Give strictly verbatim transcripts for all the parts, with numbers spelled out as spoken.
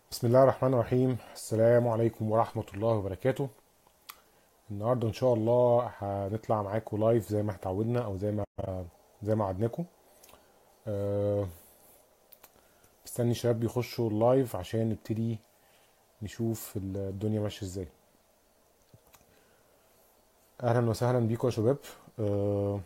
بسم الله الرحمن الرحيم. السلام عليكم ورحمة الله وبركاته. النهاردة إن شاء الله هنطلع معاكم لايف زي ما اتعودنا أو زي ما زي ما عدناكم. أه مستني الشباب يخشوا اللايف عشان نبتدي نشوف الدنيا ماشية ازاي. أهلا وسهلا بيكم يا شباب. أه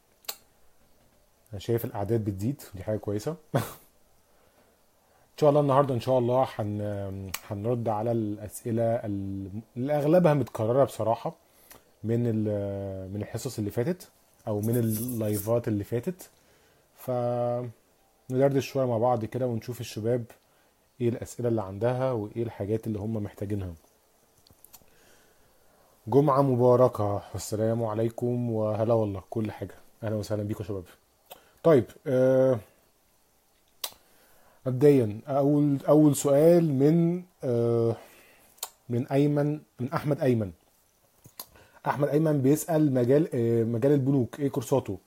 أنا شايف الأعداد بتزيد، دي حاجة كويسة. إن شاء الله النهاردة إن شاء الله هن هنرد على الأسئلة اللي أغلبها متكررة بصراحة من ال- من الحصص اللي فاتت او من اللايفات اللي فاتت. فندردش شويه مع بعض كده ونشوف الشباب ايه الاسئله اللي عندها وايه الحاجات اللي هم محتاجينها. جمعه مباركه والسلام عليكم وهلا والله كل حاجه. اهلا وسهلا بيكم يا شباب. طيب، آه، مبدئيا اول اول سؤال من آه، من ايمن، من احمد ايمن. احمد ايمن بيسال مجال آه، مجال البنوك ايه كورساته.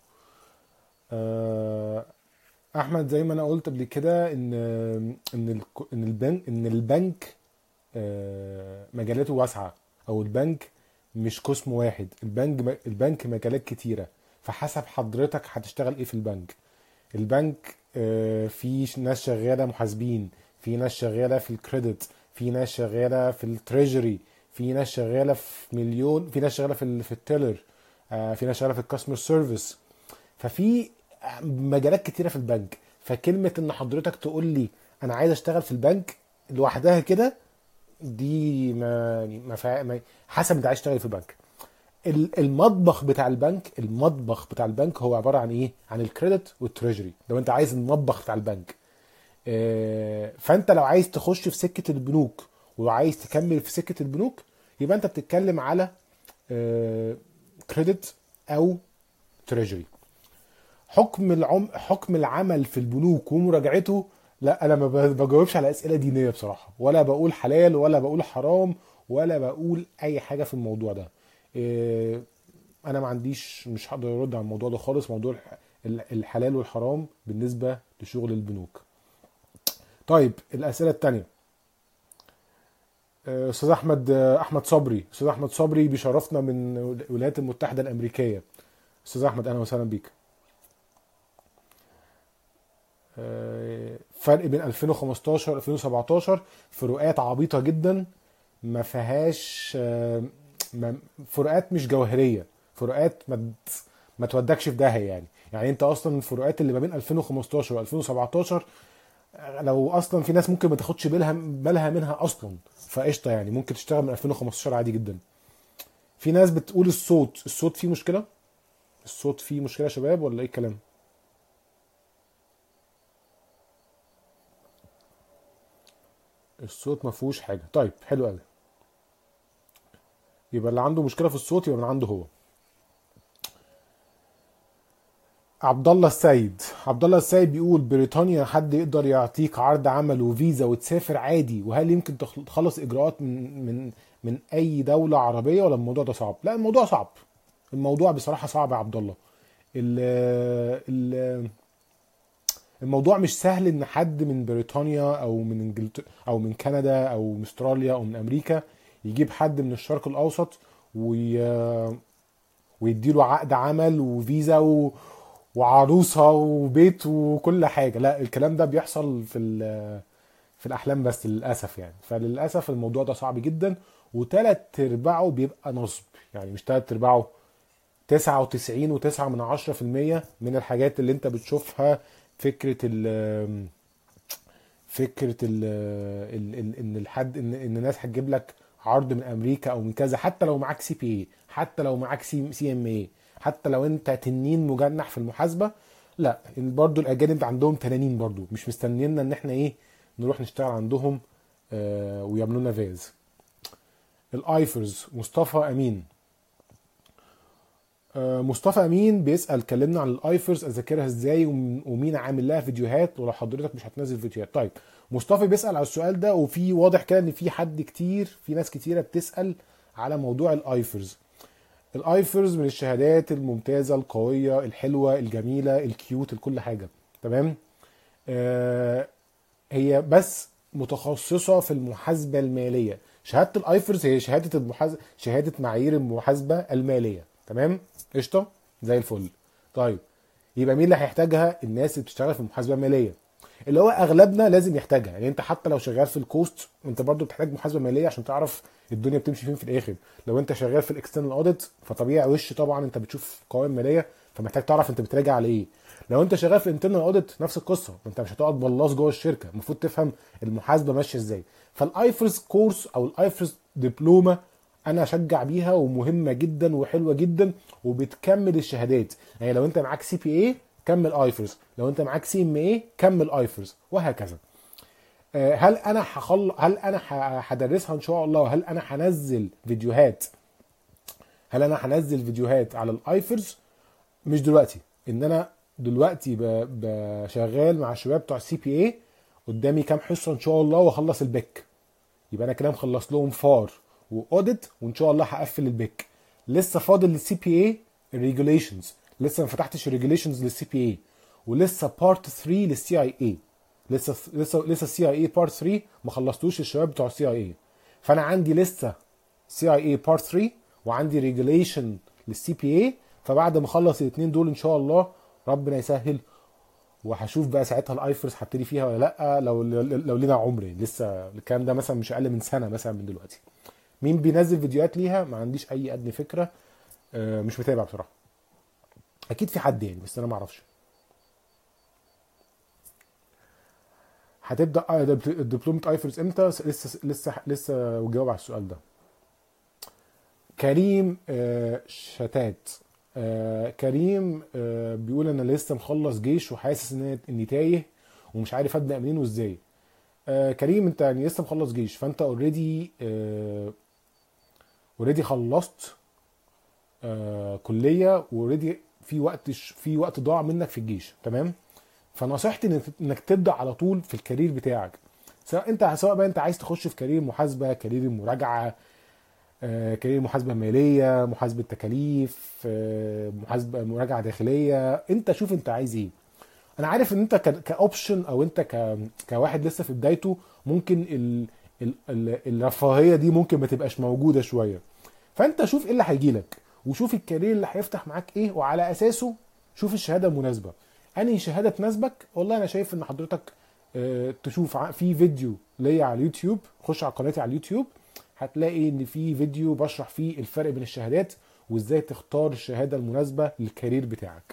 آه، احمد زي ما انا قلت قبل كده ان ان ال- ان البنك ان البنك آه، مجالاته واسعه، او البنك مش قسم واحد. البنك البنك مجالات كتيره، فحسب حضرتك هتشتغل ايه في البنك. البنك آه، في ناس شغاله محاسبين، في ناس شغاله في الكريدت، في ناس شغاله في التريجري، في ناس شغاله في مليون، في ناس شغاله في ال- في التيلر، آه، في ناس شغاله في الكاستمر سيرفيس. ففي مجالات كتيره في البنك. فكلمه ان حضرتك تقول لي انا عايز اشتغل في البنك لوحدها كده، دي ما يعني ما, فا... ما حسب انت عايز تشتغل في البنك. ال- المطبخ بتاع البنك المطبخ بتاع البنك هو عباره عن ايه؟ عن الكريدت والتريجري. لو انت عايز المطبخ بتاع البنك، آه، فانت لو عايز تخش في سكه البنوك وعايز تكمل في سكه البنوك، يبقى انت بتتكلم على كريدت او تريجري. حكم العم حكم العمل في البنوك ومراجعته، لا انا ما ب- بجاوبش على اسئله دينيه بصراحه، ولا بقول حلال ولا بقول حرام ولا بقول اي حاجه في الموضوع ده. إيه، انا ما عنديش، مش هقدر ارد على الموضوع ده خالص، موضوع الح- ال- الحلال والحرام بالنسبه لشغل البنوك. طيب الاسئله التانية. آه، استاذ احمد، آه، احمد صبري استاذ احمد صبري بيشرفنا من الولايات المتحده الامريكيه. استاذ احمد اهلا وسهلا بيك. آه، فرق بين ألفين وخمستاشر ألفين وسبعتاشر فروقات عبيطه جدا، ما فيهاش آه، ما- فروقات مش جوهريه، فروقات ما ت- ما تودكش في داهيه يعني. يعني انت اصلا الفروقات اللي ما بين ألفين وخمستاشر و2017، لو اصلا في ناس ممكن ما تاخدش بالها بالها منها اصلا، فقشطه يعني ممكن تشتغل من ألفين وخمستاشر عادي جدا. في ناس بتقول الصوت الصوت فيه مشكله. الصوت فيه مشكله يا شباب ولا ايه الكلام؟ الصوت ما فيهوش حاجه. طيب حلو قوي. يبقى اللي عنده مشكله في الصوت يبقى من عنده هو. عبد الله السيد عبد الله السيد بيقول بريطانيا حد يقدر يعطيك عرض عمل وفيزا وتسافر عادي، وهل يمكن تخل- تخلص اجراءات من من من اي دولة عربية، ولا الموضوع ده صعب؟ لا الموضوع صعب. الموضوع بصراحة صعب يا عبد الله. ال- ال- الموضوع مش سهل ان حد من بريطانيا او من انجلترا او من كندا او من استراليا او من امريكا يجيب حد من الشرق الاوسط وي... ويديله عقد عمل وفيزا و... وعروسه وبيت وكل حاجه. لا الكلام ده بيحصل في ال- في الاحلام بس للاسف يعني. فللاسف الموضوع ده صعب جدا، وتلات ارباعه بيبقى نصب. يعني مش تلات ارباعه، تسعة وتسعين وتسعة من عشرة في المية من الحاجات اللي انت بتشوفها. فكره ال فكره ال ال ال ان الحد ان ان الناس هتجيب لك عرض من امريكا او من كذا، حتى لو معاك سي بي اي، حتى لو معاك سي سي ام اي، حتى لو انت تنين مجنح في المحاسبه، لا برضو الاجانب عندهم تنانين برضو مش مستنينا ان احنا ايه نروح نشتغل عندهم آه ويعملوا لنا فيز. الايفرز مصطفى امين. آه، مصطفى امين بيسال كلمنا عن الايفرز اذاكرها ازاي وم- ومين عامل لها فيديوهات، ولو حضرتك مش هتنزل فيديوهات. طيب مصطفى بيسال على السؤال ده، وفي واضح كده ان في حد كتير، في ناس كتيره بتسال على موضوع الايفرز. الايفرز من الشهادات الممتازه القويه الحلوه الجميله الكيوت لكل حاجه. تمام. آه هي بس متخصصه في المحاسبه الماليه. شهاده الايفرز هي شهاده المحاسبه، شهاده معايير المحاسبه الماليه. تمام قشطه زي الفل. طيب يبقى مين اللي هيحتاجها؟ الناس اللي بتشتغل في المحاسبه الماليه، اللي هو اغلبنا لازم يحتاجها. يعني انت حتى لو شغال في الكوست انت برضو بتحتاج محاسبه ماليه عشان تعرف الدنيا بتمشي فين في الاخر. لو انت شغال في الاكسترنال اوديت فطبيعي وش طبعا انت بتشوف قوائم ماليه، فمحتاج تعرف انت بتراجع على ايه. لو انت شغال في الانترنال اوديت نفس القصه، انت مش هتقعد بلاص جوه الشركه، المفروض تفهم المحاسبه ماشيه ازاي. فالايفرز كورس او الايفرز دبلومه انا اشجع بيها، ومهمه جدا وحلوه جدا وبتكمل الشهادات. يعني لو انت معاك سي بي اي كمل ايفرز، لو انت معاك سي ام اي كمل ايفرز، وهكذا. آه، هل انا هخل هل انا ه- هدرسها ان شاء الله؟ هل انا هنزل فيديوهات هل انا هنزل فيديوهات على الايفرز؟ مش دلوقتي، ان انا دلوقتي ب- بشغال مع الشباب بتوع السي بي اي، قدامي كام حصه ان شاء الله واخلص البيك. يبقى انا كده مخلص لهم فار واوديت، وان شاء الله هقفل البيك. لسه فاضل للسي بي اي الريجوليشنز، لسه ما فتحتش الريجوليشنز للسي بي اي، ولسه بارت ثلاثة للسي اي اي. لسه لسه لسه السي اي اي بارت ثلاثة ما خلصتوش الشباب بتوع السي اي اي. فانا عندي لسه سي اي اي بارت ثلاثة وعندي ريجوليشن للسي بي اي. فبعد ما اخلص الاثنين دول ان شاء الله ربنا يسهل، وهشوف بقى ساعتها الايفرس هبتدي فيها ولا لا. لو لو لينا عمري لسه، الكلام ده مثلا مش اقل من سنه مثلا من دلوقتي. مين بينزل فيديوهات ليها؟ ما عنديش اي ادنى فكره. آه، مش متابع بصراحه. اكيد في حد يعني، بس انا ما اعرفش. هتبدا آه، دبل- دبلومه ايفرس امتى؟ لسه لسه لسه بجاوب على السؤال ده. كريم آه، شتات. آه، كريم آه، بيقول انا لسه مخلص جيش وحاسس ان اني تايه ومش عارف ابدا منين وازاي. آه، كريم انت يعني لسه مخلص جيش، فانت اوريدي اوريدي خلصت آه، كليه، واوريدي في وقت في وقت ضاع منك في الجيش. تمام. فنصيحتي انك إنك تبدا على طول في الكارير بتاعك. سواء انت سواء بقى انت عايز تخش في كارير محاسبه، كارير مراجعه، آه، كارير محاسبه ماليه، محاسبه تكاليف، آه، محاسبه مراجعه داخليه. انت شوف انت عايز ايه. انا عارف ان انت ك- كاوبشن، او انت ك... كواحد لسه في بدايته، ممكن ال... ال... ال... الرفاهيه دي ممكن ما تبقاش موجوده شويه. فانت شوف ايه اللي هيجي لك، وشوف الكارير اللي هيفتح معاك ايه، وعلى اساسه شوف الشهاده المناسبه. انهي شهاده تناسبك؟ والله انا شايف ان حضرتك آه، تشوف ع- في فيديو ليا على اليوتيوب. خش على قناتي على اليوتيوب، هتلاقي ان في فيديو بشرح فيه الفرق بين الشهادات وازاي تختار الشهاده المناسبه للكارير بتاعك.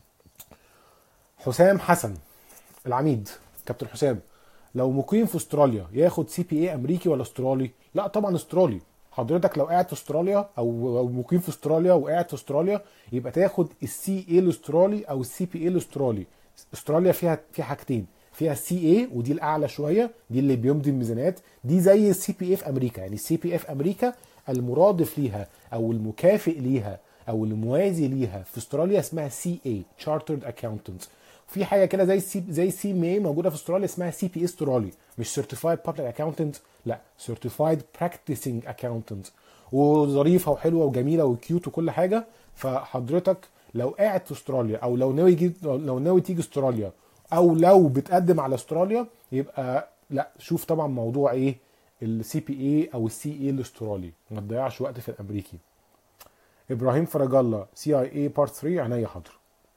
حسام حسن العميد، كابتن حسام، لو مقيم في استراليا ياخد سي بي اي امريكي ولا استرالي؟ لا طبعا استرالي. حضرتك لو قاعد في استراليا او أو مقيم في استراليا وقاعد في استراليا، يبقى تاخد السي اي الاسترالي او السي بي اي الاسترالي. استراليا فيها في حاجتين، فيها السي اي ودي الاعلى شويه، دي اللي بيمضي الميزانيات، دي زي السي بي اي في امريكا. يعني السي بي اي في امريكا المرادف ليها او المكافئ ليها او الموازي ليها في استراليا اسمها سي اي Chartered Accountant. في حاجه كده زي السي زي السي ام اي موجوده في استراليا اسمها سي بي اي استرالي، مش سيرتيفايد بابليك اكاونتنت، لا سيرتيفايد براكتسنج اكاونتنت. وظريفه وحلوه وجميله وكيوت وكل حاجه. فحضرتك لو قاعد في استراليا، او لو ناوي يجي لو ناوي تيجي استراليا، او لو بتقدم على استراليا، يبقى لا شوف طبعا موضوع ايه السي بي اي او السي اي الاسترالي، ما تضيعش وقت في الامريكي. ابراهيم فرج الله سي اي اي بارت ثلاثة، عينيا حاضر.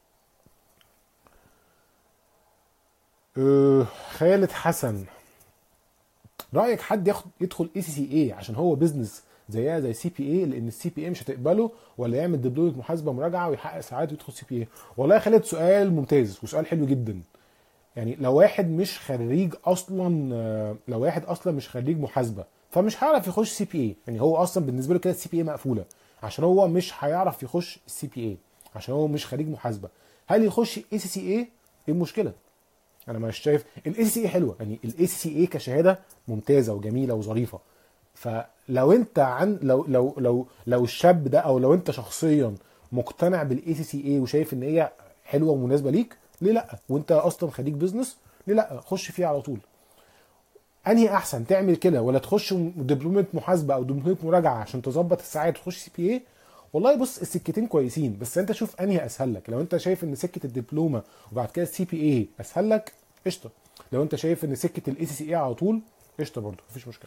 أه خالد حسن، رايك حد ياخد يدخل اي سي سي اي عشان هو بيزنس زيها زي سي بي اي، لان السي بي اي مش هتقبله، ولا يعمل دبلومه محاسبه مراجعه ويحقق ساعات ويدخل سي بي اي؟ والله يا خالد سؤال ممتاز وسؤال حلو جدا. يعني لو واحد مش خريج اصلا آه، لو واحد اصلا مش خريج محاسبه فمش هيعرف يخش سي بي اي. يعني هو اصلا بالنسبه له كده السي بي اي مقفوله، عشان هو مش هيعرف يخش السي بي اي عشان هو مش خريج محاسبه. هل يخش اي سي سي اي؟ ايه المشكله؟ انا مش شايف الاي سي سي اي حلوه. يعني الاي سي سي اي كشهاده ممتازه وجميله وظريفه. فلو انت عن لو لو لو لو الشاب ده، او لو انت شخصيا مقتنع بالاي سي سي اي وشايف ان هي حلوه ومناسبه ليك، ليه لا؟ وانت اصلا خريج بزنس، ليه لا؟ خش فيها على طول. انهي احسن تعمل كده، ولا تخش دبلومه محاسبه او دبلومه مراجعه عشان تظبط الساعات وتخش سي بي اي؟ والله بص السكتين كويسين، بس انت شوف انهي اسهل لك. لو انت شايف ان سكه الدبلومه وبعد كده السي بي اي اسهل لك، قشطه. لو انت شايف ان سكه الاي سي سي اي على طول قشطه برضه مفيش مشكله.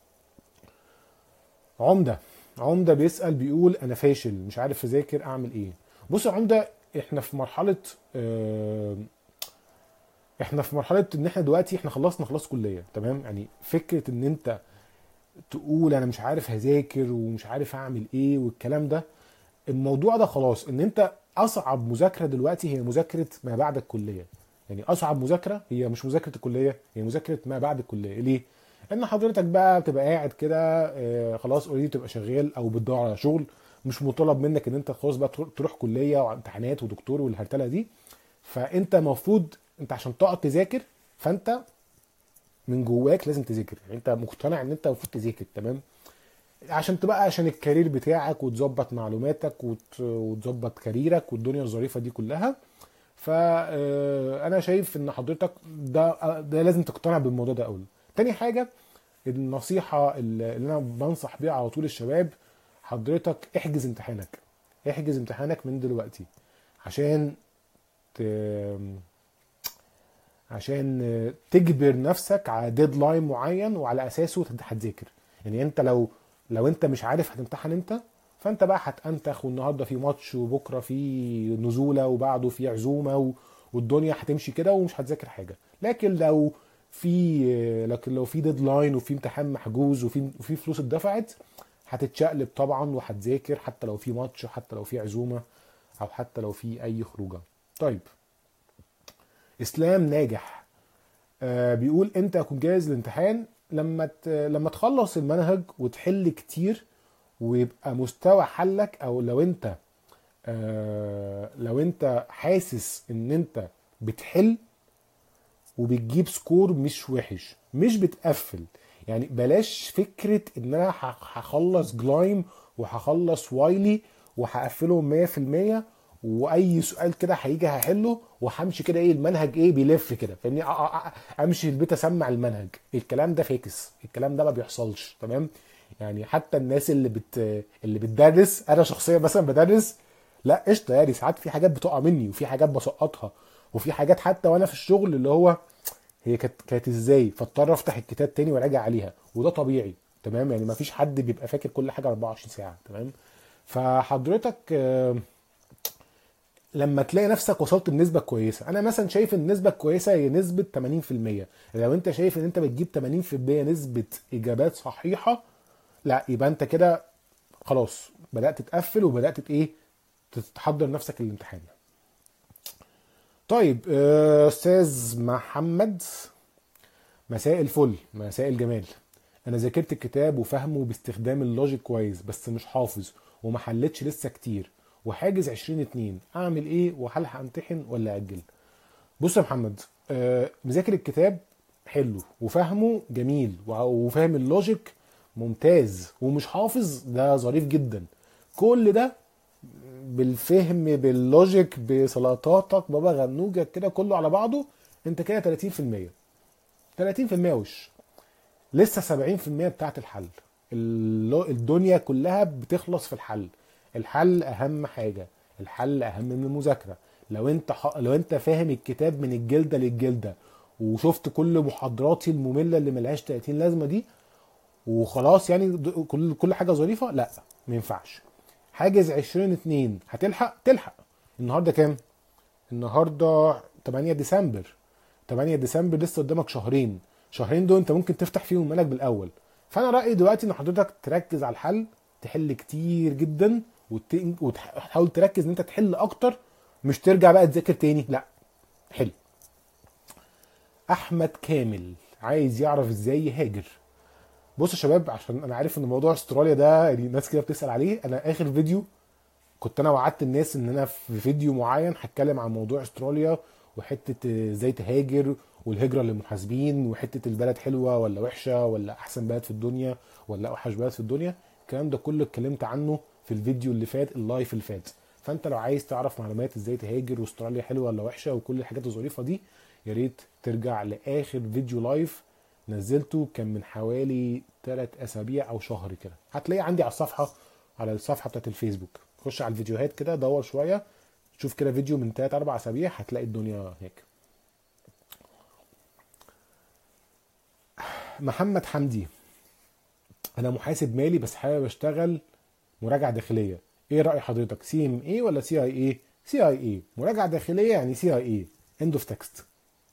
عمده عمده بيسال بيقول انا فاشل مش عارف اذاكر اعمل ايه. بص يا عمده، احنا في مرحله اه احنا في مرحله ان احنا دلوقتي احنا خلصنا خلاص كليه تمام. يعني فكره ان انت تقول انا مش عارف هذاكر ومش عارف اعمل ايه والكلام ده، الموضوع ده خلاص. ان انت اصعب مذاكره دلوقتي هي مذاكره ما بعد الكليه. يعني اصعب مذاكره هي مش مذاكره الكليه، هي مذاكره ما بعد الكليه. ليه؟ ان حضرتك بقى بتبقى قاعد كده آه، خلاص اوريدي بتبقى شغال او بتدور على شغل، مش مطالب منك ان انت خلاص بقى تروح تروح كليه وامتحانات ودكتور والهرتله دي. فانت المفروض انت عشان تقعد تذاكر، فانت من جواك لازم تذاكر. يعني انت مقتنع ان انت المفروض تذاكر تمام، عشان تبقى عشان الكارير بتاعك وتظبط معلوماتك وت- وتظبط كاريرك والدنيا الظريفه دي كلها. فانا شايف ان حضرتك ده ده لازم تقتنع بالموضوع ده اول. تاني حاجه، النصيحه اللي انا بنصح بيها على طول الشباب، حضرتك احجز امتحانك. احجز امتحانك من دلوقتي عشان ت... عشان تجبر نفسك على ديدلاين معين وعلى اساسه هتذاكر. يعني انت لو لو انت مش عارف هتمتحن امتى، فانت بقى هتنتخ، والنهارده في ماتش وبكره في نزوله وبعده في عزومه و... والدنيا هتمشي كده ومش هتذاكر حاجه. لكن لو في لكن لو في ديدلاين وفي امتحان محجوز وفي وفي فلوس اتدفعت، هتتشقلب طبعا وهتذاكر حتى لو في ماتش، حتى لو في عزومه، او حتى لو في اي خروجه. طيب، اسلام ناجح آه، بيقول انت هتكون جاهز للامتحان لما ت... لما تخلص المنهج وتحل كتير، ويبقى مستوى حلك، او لو انت آه، لو انت حاسس ان انت بتحل وبتجيب سكور مش وحش، مش بتقفل. يعني بلاش فكرة ان انا ه- هخلص جلايم وهخلص وايلي وهقفلهم مية في المية، واي سؤال كده هيجي هحله وهمشي كده ايه المنهج ايه بيلف كده فاهمني. أ- أ- أ- امشي البيت اسمع المنهج. الكلام ده فاكس، الكلام ده ما بيحصلش تمام. يعني حتى الناس اللي بت اللي بتدرس، انا شخصيا مثلا بدرس، لا قشطه يعني ساعات في حاجات بتقع مني وفي حاجات بسقطها، وفي حاجات حتى وانا في الشغل اللي هو هي كانت كانت ازاي، فاضطر افتح الكتاب تاني وراجع عليها، وده طبيعي تمام. يعني ما فيش حد بيبقى فاكر كل حاجه اربعة وعشرين ساعه تمام. فحضرتك آه، لما تلاقي نفسك وصلت لنسبه كويسه، انا مثلا شايف ان النسبه الكويسه هي نسبه ثمانين في المية. لو انت شايف ان انت بتجيب ثمانين في المية نسبه اجابات صحيحه، لا يبقى انت كده خلاص بدات تقفل وبدات ايه تتحضر نفسك للامتحان. طيب آه، استاذ محمد، مساء الفل، مساء الجمال. انا ذاكرت الكتاب وفهمه باستخدام اللوجيك كويس، بس مش حافظ وما حلتش لسه كتير، وحاجز عشرين اتنين، اعمل ايه وهل همتحن ولا اجل؟ بص يا محمد، آه، مذاكر الكتاب حلو وفهمه جميل وفاهم اللوجيك ممتاز، ومش حافظ ده ظريف جدا. كل ده بالفهم باللوجيك بسلطاتك بابا غنوجك كده كله على بعضه، انت كده تلاتين في المية. تلاتين في المية وش لسه سبعين في المية بتاعت الحل. اللو- الدنيا كلها بتخلص في الحل. الحل اهم حاجة، الحل اهم من المذاكرة. لو انت ح... لو انت فاهم الكتاب من الجلدة للجلدة، وشفت كل محاضراتي المملة اللي ملهاش تلاتين لازمة دي وخلاص، يعني د- كل كل حاجة ظريفة، لا ما ينفعش. حاجز عشرين اتنين هتلحق تلحق. النهارده كام؟ النهارده تمانية ديسمبر. تمانية ديسمبر لسه قدامك شهرين. شهرين دول انت ممكن تفتح فيهم المنهج بالاول. فانا رايي دلوقتي ان حضرتك تركز على الحل، تحل كتير جدا وت- وتحاول تركز ان انت تحل اكتر، مش ترجع بقى تذاكر تاني، لا حل. احمد كامل عايز يعرف ازاي يهاجر. بص يا شباب، عشان انا عارف ان موضوع استراليا ده يعني ناس كده بتسال عليه، انا اخر فيديو كنت انا وعدت الناس ان انا في فيديو معين هتكلم عن موضوع استراليا وحته ازاي تهاجر والهجره للمحاسبين وحته البلد حلوه ولا وحشه ولا احسن بلد في الدنيا ولا اوحش بلد في الدنيا. الكلام ده كله اتكلمت عنه في الفيديو اللي فات، اللايف اللي فات. فانت لو عايز تعرف معلومات ازاي تهاجر واستراليا حلوه ولا وحشه وكل الحاجات الظريفه دي، يا ريت ترجع لاخر فيديو لايف نزلته، كان من حوالي ثلاث اسابيع او شهر كده. هتلاقيه عندي على الصفحه، على الصفحه بتاعت الفيسبوك. خش على الفيديوهات كده دور شويه، شوف كده فيديو من ثلاث اربع اسابيع هتلاقي الدنيا هيك. محمد حمدي، انا محاسب مالي بس حابب اشتغل مراجعه داخليه، ايه راي حضرتك؟ سي ام اي ولا سي اي اي؟ سي اي اي، مراجعه داخليه يعني سي اي اي. اند اوف تكست.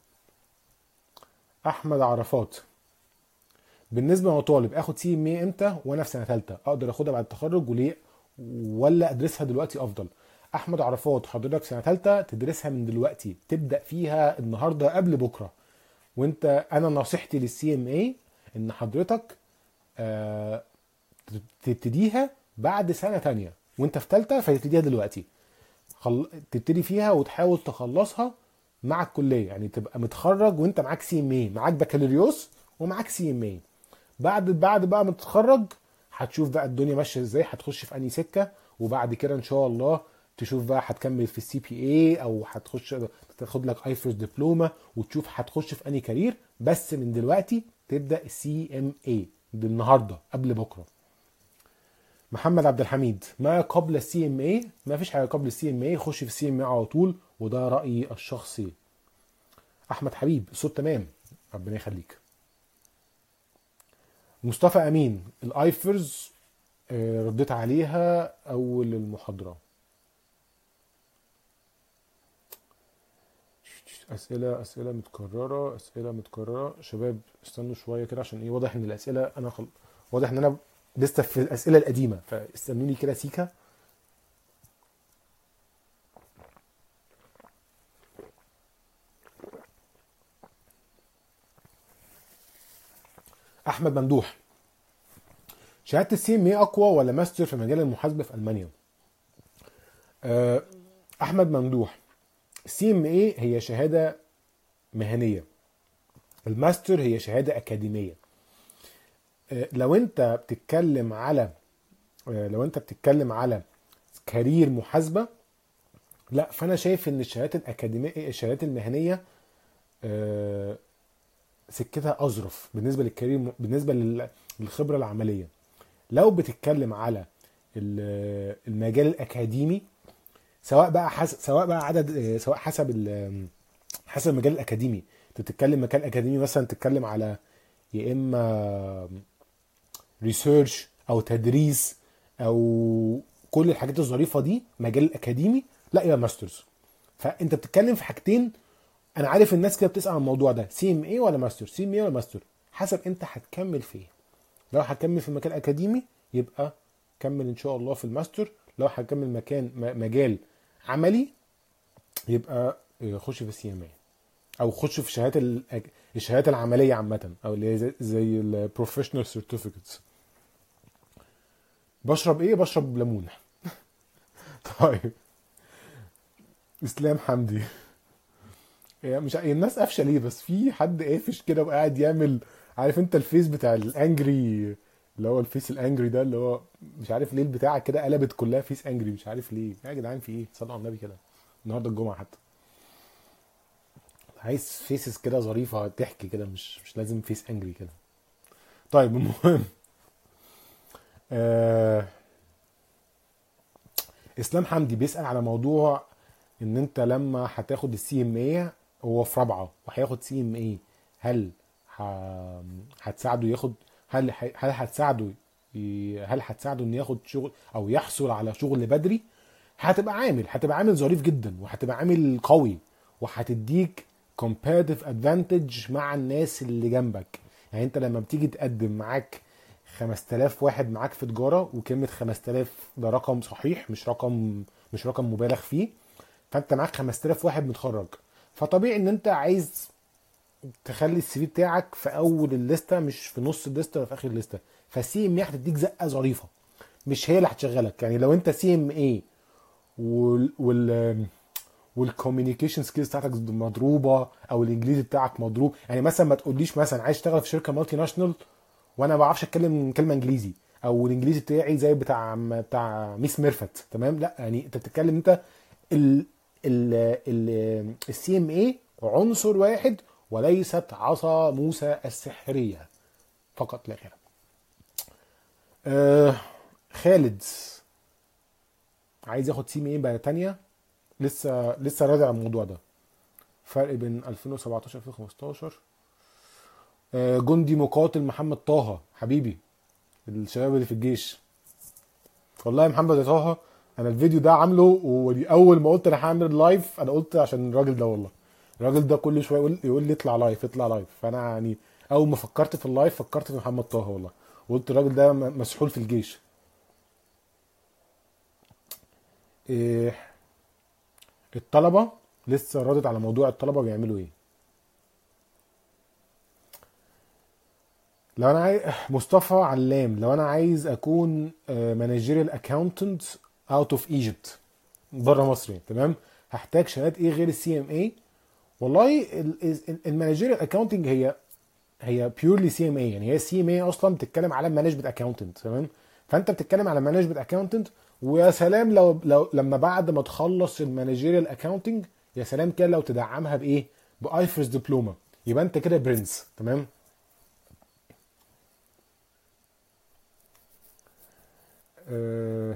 احمد عرفات، بالنسبه لطالب اخد سي ام اي امتى وانا في سنه ثالثه؟ اقدر اخدها بعد التخرج وليه، ولا ادرسها دلوقتي افضل؟ احمد عرفات، حضرتك سنه ثالثه تدرسها من دلوقتي، تبدا فيها النهارده قبل بكره. وانت انا نصيحتي للسي ام اي ان حضرتك آه تبتديها بعد سنه تانية، وانت في ثالثه فتبتديها دلوقتي. خل... تبتدي فيها وتحاول تخلصها مع الكليه، يعني تبقى متخرج وانت معاك سي ام اي، معاك بكالوريوس ومعاك سي ام اي. بعد بعد بقى ما تتخرج هتشوف بقى الدنيا ماشيه ازاي، هتخش في انهي سكه، وبعد كده ان شاء الله تشوف بقى هتكمل في السي بي اي او هتخش تاخد لك ايفرس دبلومه، وتشوف هتخش في انهي كارير. بس من دلوقتي تبدا السي ام اي النهارده قبل بكره. محمد عبد الحميد، ما قبل السي ام اي ما فيش حاجه قبل السي ام اي، خش في السي ام اي على طول، وده رايي الشخصي. احمد حبيب، الصوت تمام، ربنا يخليك. مصطفى امين، الايفرز آه، رديت عليها اول المحاضره. اسئله اسئله متكرره اسئله متكرره شباب استنوا شويه كده، عشان ايه واضح ان الاسئله انا خل... واضح ان انا لسه في الاسئله القديمه، فاستنوني كده سيكا. احمد ممدوح، شهاده السي ام اي اقوى ولا ماستر في مجال المحاسبه في المانيا؟ آه، احمد ممدوح، السي ام اي هي شهاده مهنيه، الماستر هي شهاده اكاديميه. آه، لو انت بتتكلم على آه، لو انت بتتكلم على كارير محاسبه، لا، فانا شايف ان الشهادات الاكاديميه الشهادات المهنيه آه، سكتها اظرف بالنسبه للكارير، بالنسبه لل- للخبره العمليه. لو بتتكلم على ال- المجال الاكاديمي، سواء بقى حسب سواء بقى عدد آه، سواء حسب ال- حسب المجال الاكاديمي. انت بتتكلم مجال اكاديمي مثلا، تتكلم على يا اما ريسيرش او تدريس او كل الحاجات الظريفه دي، مجال الاكاديمي، لا يبقى ماسترز. فانت بتتكلم في حاجتين. انا عارف الناس كده بتسال عن الموضوع ده، سي ام اي ولا ماستر، سي ام اي ولا ماستر، حسب انت هتكمل في ايه. لو هتكمل في مكان اكاديمي يبقى كمل ان شاء الله في الماستر، لو هتكمل مكان م- مجال عملي يبقى آه، خش في السي ام اي، او خش في شهادات ال- الشهادات العمليه عامه، او اللي هي زي, زي البروفيشنال سيرتيفيكتس. بشرب ايه؟ بشرب ليمون. طيب. اسلام حمدي، يعني مش الناس قافشه ليه، بس في حد قافش كده وقاعد يعمل، عارف انت الفيس بتاع الانجري، اللي هو الفيس الانجري ده، اللي هو مش عارف ليه البتاعه كده قلبت كلها فيس انجري، مش عارف ليه يا جدعان، في ايه؟ صلوا على النبي كده، النهارده الجمعه حتى. عايز فيسز كده ظريفه تحكي كده، مش مش لازم فيس انجري كده. طيب المهم، آه اسلام حمدي بيسال على موضوع ان انت لما هتاخد السي ام اي، هو في رابعه وهياخد سي ام اي، هل ه- هتساعده ياخد، هل ح- هل هتساعده ي- هل هتساعده انه ياخد شغل او يحصل على شغل بدري؟ هتبقى عامل هتبقى عامل ظريف جدا، وهتبقى عامل قوي، وهتديك competitive advantage مع الناس اللي جنبك. يعني انت لما بتيجي تقدم معاك خمسة آلاف واحد معاك في تجارة، وكلمة خمسة آلاف ده رقم صحيح، مش رقم مش رقم مبالغ فيه. فانت معاك خمسة آلاف واحد متخرج، فطبيعي ان انت عايز تخلي السي في بتاعك في اول الليسته، مش في نص الليسته ولا في اخر الليسته. فالسي ام اي هتديك زقه ظريفه، مش هي اللي هتشغلك. يعني لو انت سي ام اي وال وال والكوميونيكيشن سكيلز بتاعتك مضروبه، او الانجليزي بتاعك مضروب، يعني مثلا ما تقوليش مثلا عايز اشتغل في شركه مالتي ناشونال وانا ما بعرفش اتكلم كلمه انجليزي، او الانجليزي بتاعي زي بتاع بتاع ميس ميرفت، تمام؟ لا، يعني انت بتتكلم انت ال ال ال السي ام اي عنصر واحد، وليست عصا موسى السحريه فقط لا غير. آه خالد عايز ياخد سي ام اي بقى تانية، لسه لسه راجع الموضوع ده، فرق بين ألفين وسبعتاشر ألفين وخمستاشر. آه، جندي مقاتل محمد طه حبيبي، الشباب اللي في الجيش. والله يا محمد يا طه، انا الفيديو ده عامله، ودي اول ما قلت انا هعمل لايف انا قلت عشان الراجل ده. والله الراجل ده كل شويه يقول يقول لي اطلع لايف اطلع لايف، فانا يعني اول ما فكرت في اللايف فكرت في محمد طه والله، وقلت الراجل ده م- مسحول في الجيش. إيه، الطلبه لسه ردت على موضوع الطلبه بيعملوا ايه. لو انا عايز مصطفى علام، لو انا عايز اكون مانجيريال اكاونتنت اوت اوف ايجيبت، بره مصر يعني، تمام، هحتاج شهادات ايه غير السي ام اي؟ والله المانجيريال اكاونتنج هي هي بيورلي سي ام اي، يعني هي سي ام اي اصلا بتتكلم على مانجمنت اكاونتنت، تمام. فانت بتتكلم على مانجمنت اكاونتنت، ويا سلام لو لو لما بعد ما تخلص المانجيريال اكاونتنج، يا سلام كده لو تدعمها بايه، بايفرس دبلومه، يبقى انت كده برنس، تمام. أه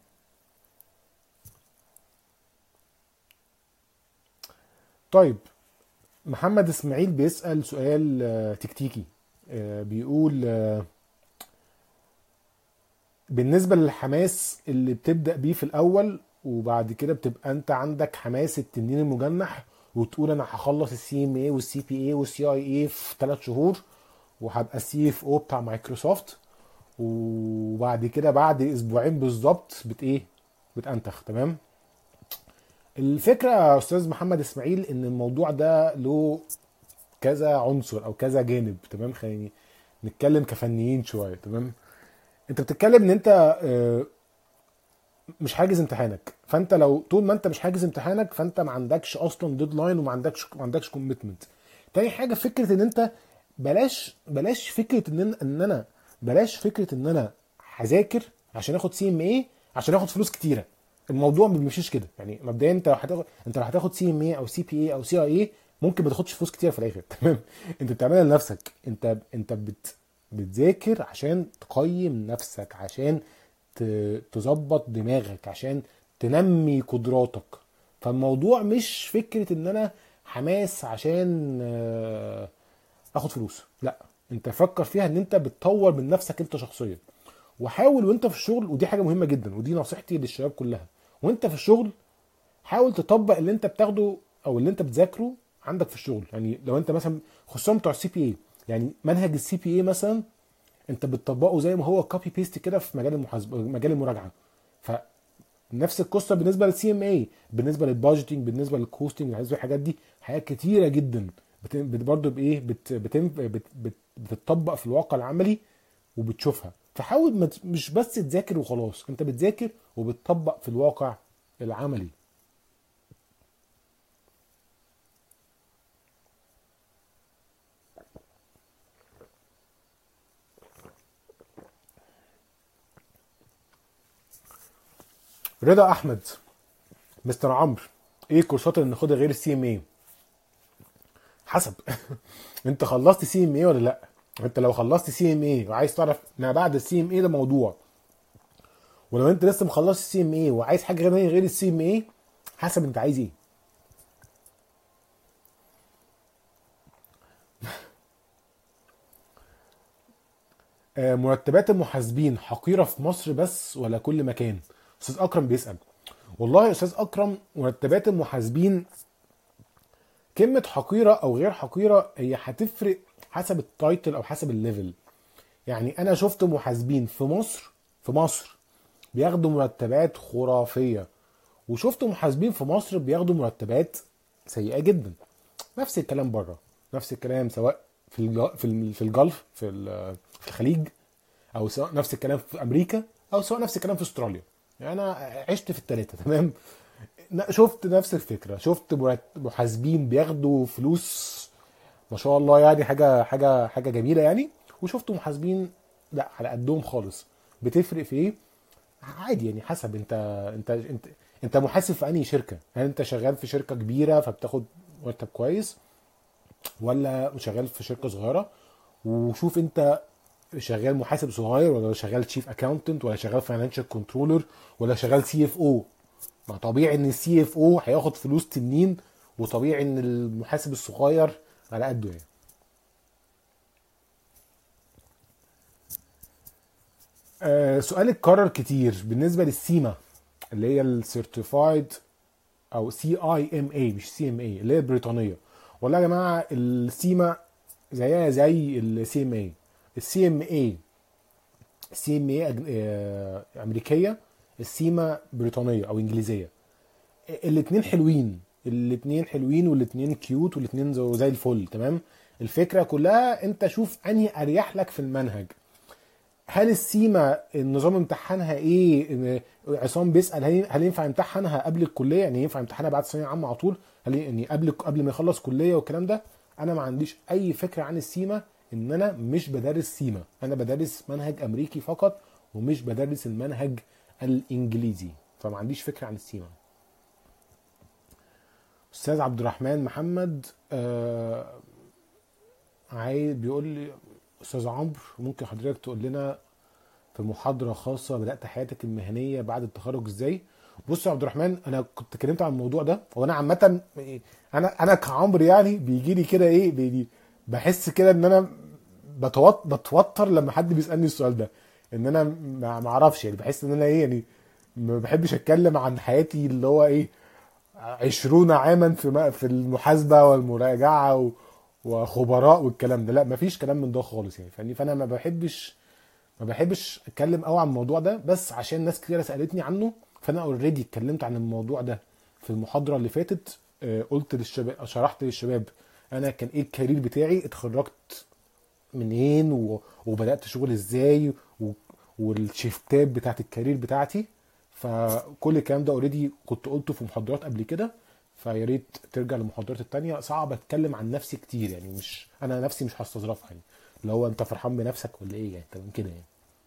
طيب، محمد اسماعيل بيسأل سؤال آه، تكتيكي. آه، بيقول آه، بالنسبة للحماس اللي بتبدأ بيه في الأول، وبعد كده بتبقى أنت عندك حماس التنين المجنح، وتقول أنا هخلص السي ام اي والسي بي اي والسي اي اي في ثلاث شهور، وهبقى السي اف او بتاع مايكروسوفت، وبعد كده بعد أسبوعين بالظبط بت إيه، بتأنتخ، تمام. الفكرة يا أستاذ محمد إسماعيل إن الموضوع ده له كذا عنصر أو كذا جانب، تمام. خليني نتكلم كفنيين شوية، تمام. انت بتتكلم ان انت آه، مش حاجز امتحانك، فانت لو طول ما انت مش حاجز امتحانك فانت ما عندكش اصلا ديدلاين، وما عندكش ما عندكش كوميتمنت. تاني حاجه فكره ان انت بلاش بلاش فكره ان أنا- ان انا بلاش فكره ان انا هذاكر عشان اخد سي ام اي عشان اخد فلوس كتيره. الموضوع ما بيمشيش كده يعني. مبدئيا انت لو هتاخد انت لو هتاخد سي ام اي او سي بي اي او سي اي اي، ممكن ما تاخدش فلوس كتير في الاخر تمام. انت بتعملها لنفسك، انت انت بت بتذاكر عشان تقيم نفسك، عشان ت- تظبط دماغك، عشان تنمي قدراتك. فالموضوع مش فكرة ان انا حماس عشان آه، اخد فلوس، لا. انت فكر فيها ان انت بتطور من نفسك انت شخصيا. وحاول وانت في الشغل، ودي حاجة مهمة جدا، ودي نصيحتي للشباب كلها، وانت في الشغل حاول تطبق اللي انت بتاخده او اللي انت بتذاكره عندك في الشغل. يعني لو انت مثلا، خصوصا بتوع السي بي اي، يعني منهج السي بي اي مثلا انت بتطبقه زي ما هو كوبي بيست كده في مجال المحاسبه، مجال المراجعه. فنفس القصه بالنسبه للسي ام اي، بالنسبه للبادجيتنج، بالنسبه للكوستنج، بالنسبه للحاجات دي، حاجات كتيره جدا بت... بت... برضه بايه بت... بتم... بت... بت... بتطبق في الواقع العملي وبتشوفها. فحاول ما... ت- مش بس تذاكر وخلاص، انت بتذاكر وبتطبق في الواقع العملي. رضا احمد، مستر عمرو، ايه الكورسات اللي ناخدها غير السي ام اي؟ حسب انت خلصت سي ام اي ولا لا. انت لو خلصت سي ام اي وعايز تعرف ما بعد السي ام اي ده موضوع، ولو انت لسه مخلص السي ام اي وعايز حاجه غير غير السي ام اي، حسب انت عايز ايه. آه، مرتبات المحاسبين حقيره في مصر بس ولا كل مكان؟ استاذ اكرم بيسال. والله يا استاذ اكرم، مرتبات المحاسبين كلمه حقيره او غير حقيره هي هتفرق حسب التايتل او حسب الليفل. يعني انا شفت محاسبين في مصر في مصر بياخدوا مرتبات خرافيه، وشفت محاسبين في مصر بياخدوا مرتبات سيئه جدا. نفس الكلام بره، نفس الكلام سواء في الج- في ال- في الجلف، في ال- في الخليج، او سواء نفس الكلام في امريكا، او سواء نفس الكلام في استراليا. يعني انا عشت في الثلاثه تمام. ن- شفت نفس الفكره، شفت مرت- محاسبين بياخدوا فلوس ما شاء الله، يعني حاجه حاجه حاجه جميله يعني. وشفت محاسبين لا، على قدهم خالص. بتفرق في ايه؟ عادي يعني، حسب انت انت انت انت محاسب في انهي شركه. هل انت شغال في شركه كبيره فبتاخد مرتب كويس، ولا شغال في شركه صغيره؟ وشوف انت شغال محاسب صغير، ولا شغال تشيف اكاونتنت، ولا شغال فاينانشال كنترولر، ولا شغال سي اف او. ما طبيعي ان السي اف او هياخد فلوس تنين، وطبيعي ان المحاسب الصغير على قده يعني. آه سؤال اتكرر كتير بالنسبه للسيما، اللي هي السيرتيفايد او سي اي ام اي، مش سي ام اي اللي هي البريطانيه. والله يا جماعه السيما زيها زي السي ام اي. السي ام اي السي ام اي امريكيه، السيما بريطانيه او انجليزيه. الاتنين حلوين، الاتنين حلوين والاتنين كيوت والاتنين زي زي الفل تمام. الفكره كلها انت شوف انهي اريح لك في المنهج. هل السيما النظام امتحانها ايه؟ إن عصام بيسال هل هل ينفع يمتحنها قبل الكليه؟ يعني ينفع يمتحنها بعد ثانويه عامه على طول؟ هل يعني قبل قبل ما يخلص كليه والكلام ده؟ انا ما عنديش اي فكره عن السيما، ان انا مش بدرس سيما، انا بدرس منهج امريكي فقط ومش بدرس المنهج الانجليزي، فما عنديش فكره عن السيما. استاذ عبد الرحمن محمد آه عايز بيقول لي استاذ عمرو ممكن حضرتك تقول لنا في محاضرة خاصة بدأت حياتك المهنية بعد التخرج ازاي؟ بص يا عبد الرحمن، انا كنت اتكلمت عن الموضوع ده، وانا عامة انا انا كعمرو يعني بيجي لي كده ايه بيجي، بحس كده ان انا بتوتر بتوتر لما حد بيسألني السؤال ده، ان انا ما ما اعرفش يعني، بحس ان انا ايه يعني ما بحبش اتكلم عن حياتي اللي هو ايه عشرون عاما في م- في المحاسبة والمراجعة و- وخبراء والكلام ده. لا مفيش كلام من ده خالص يعني فاهمني. فانا ما بحبش ما بحبش اتكلم قوي عن الموضوع ده، بس عشان ناس كتير سالتني عنه فانا اوريدي اتكلمت عن الموضوع ده في المحاضره اللي فاتت. آه، قلت للشباب، شرحت للشباب انا كان ايه الكارير بتاعي، اتخرجت منين و- وبدات شغل ازاي و- والشيفتات بتاعت الكارير بتاعتي. فكل الكلام ده اوريدي كنت قلته في محاضرات قبل كده، فيا ريت ترجع للمحاضرات التانية. صعب اتكلم عن نفسي كتير يعني، مش انا نفسي مش هستظرفها يعني، اللي هو انت فرحان بنفسك ولا ايه يعني تمام كده يعني.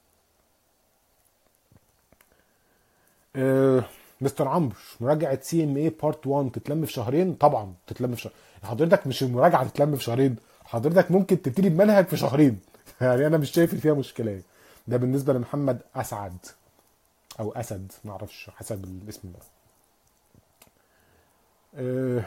آه، مستر عمرو، مراجعه سي ام اي بارت واحد تتلم في شهرين؟ طبعا تتلم في شهر. حضرتك مش المراجعه تتلم في شهرين، حضرتك ممكن تبتدي بمنهج في شهرين يعني انا مش شايف إن فيها مشكله يعني. ده بالنسبه لمحمد اسعد او اسد، ما اعرفش حسب الاسم ده. آه،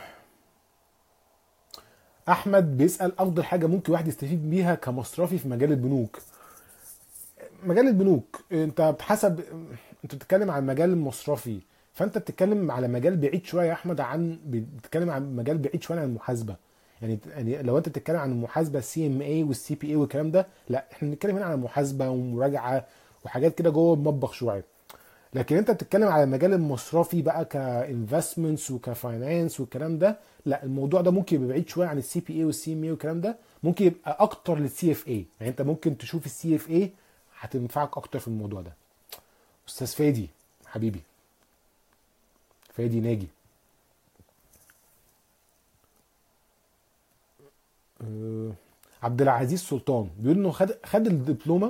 احمد بيسال افضل حاجه ممكن واحد يستفيد بيها كمصرفي في مجال البنوك. مجال البنوك انت بحسب، انت بتتكلم عن مجال المصرفي، فانت بتتكلم على مجال بعيد شويه يا احمد، عن بتتكلم عن مجال بعيد شويه عن المحاسبه. يعني يعني لو انت بتتكلم عن المحاسبه السي ام اي والسي بي اي والكلام ده، لا احنا بنتكلم هنا عن محاسبه ومراجعه وحاجات كده جوه المطبخ شويه. لكن انت بتتكلم على المجال المصرفي بقى كانفستمنتس وكفاينانس والكلام ده، لا الموضوع ده ممكن يبقى بعيد شويه عن السي بي اي والسي ام اي والكلام ده، ممكن يبقى اكتر للسي اف اي. يعني انت ممكن تشوف السي اف اي هتنفعك اكتر في الموضوع ده. استاذ فادي حبيبي، فادي ناجي، أه عبد العزيز سلطان بيقول انه خد خد الدبلومه.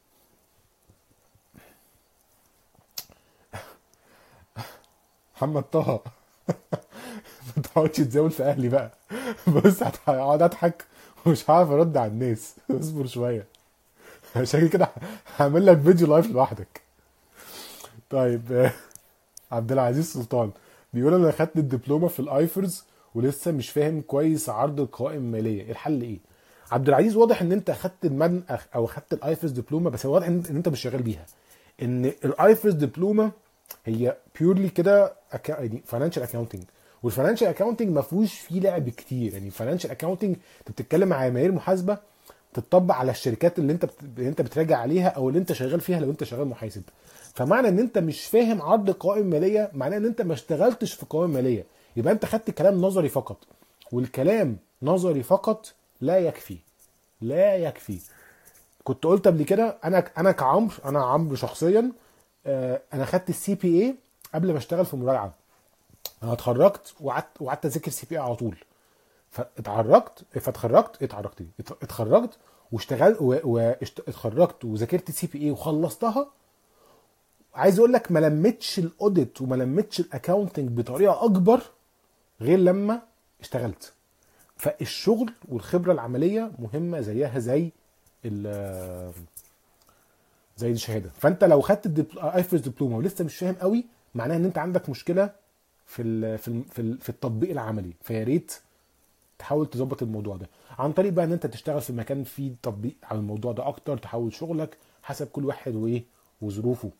محمد طه ما تقعدش تزاول في اهلي بقى بص هقعد اضحك ومش هعرف ارد على الناس اصبر شويه عشان كده هعمل لك فيديو لايف لوحدك. طيب آه، عبد العزيز سلطان بيقول انا خدت الدبلومه في الايفرز ولسه مش فاهم كويس عرض القوائم الماليه، الحل ايه؟ عبد العزيز واضح ان انت خدت المن او خدت الايفرز دبلومه، بس واضح ان إن انت مش شغال بيها. ان الايفرز دبلومه هي بيورلي كده يعني فاينانشال اكاونتنج، والفاينانشال اكاونتنج ما فيهوش فيه لعب كتير. يعني الفاينانشال اكاونتنج انت بتتكلم على معايير محاسبه تطبق على الشركات اللي انت بت... اللي انت بتراجع عليها او اللي انت شغال فيها لو انت شغال محاسب. فمعنى ان انت مش فاهم عرض القوائم الماليه معناه ان انت ما اشتغلتش في قوائم ماليه، يبقى انت خدت كلام نظري فقط، والكلام نظري فقط لا يكفي، لا يكفي. كنت قلت قبل كده انا انا كعمرو، انا عمرو شخصيا آه، انا خدت السي بي اي قبل ما اشتغل في مراجعه. انا اتخرجت وقعدت وقعدت اذاكر سي بي اي على طول، فاتعرجت فاتخرجت اتعرجت إيه؟ ات- اتخرجت واشتغلت واتخرجت وذاكرت سي بي اي وخلصتها. عايز اقول لك ما لمتش الاوديت وما لمتش الاكاونتنج بطريقه اكبر غير لما اشتغلت. فالشغل والخبره العمليه مهمه زيها زي ال- زي الشهاده. فانت لو خدت الايفرز دبلومه ولسه مش فاهم قوي، معناها ان انت عندك مشكله في ال في ال في, ال في التطبيق العملي. فيا ريت تحاول تظبط الموضوع ده عن طريق بقى ان انت تشتغل في مكان فيه تطبيق على الموضوع ده اكتر، تحول شغلك حسب كل واحد وايه وظروفه.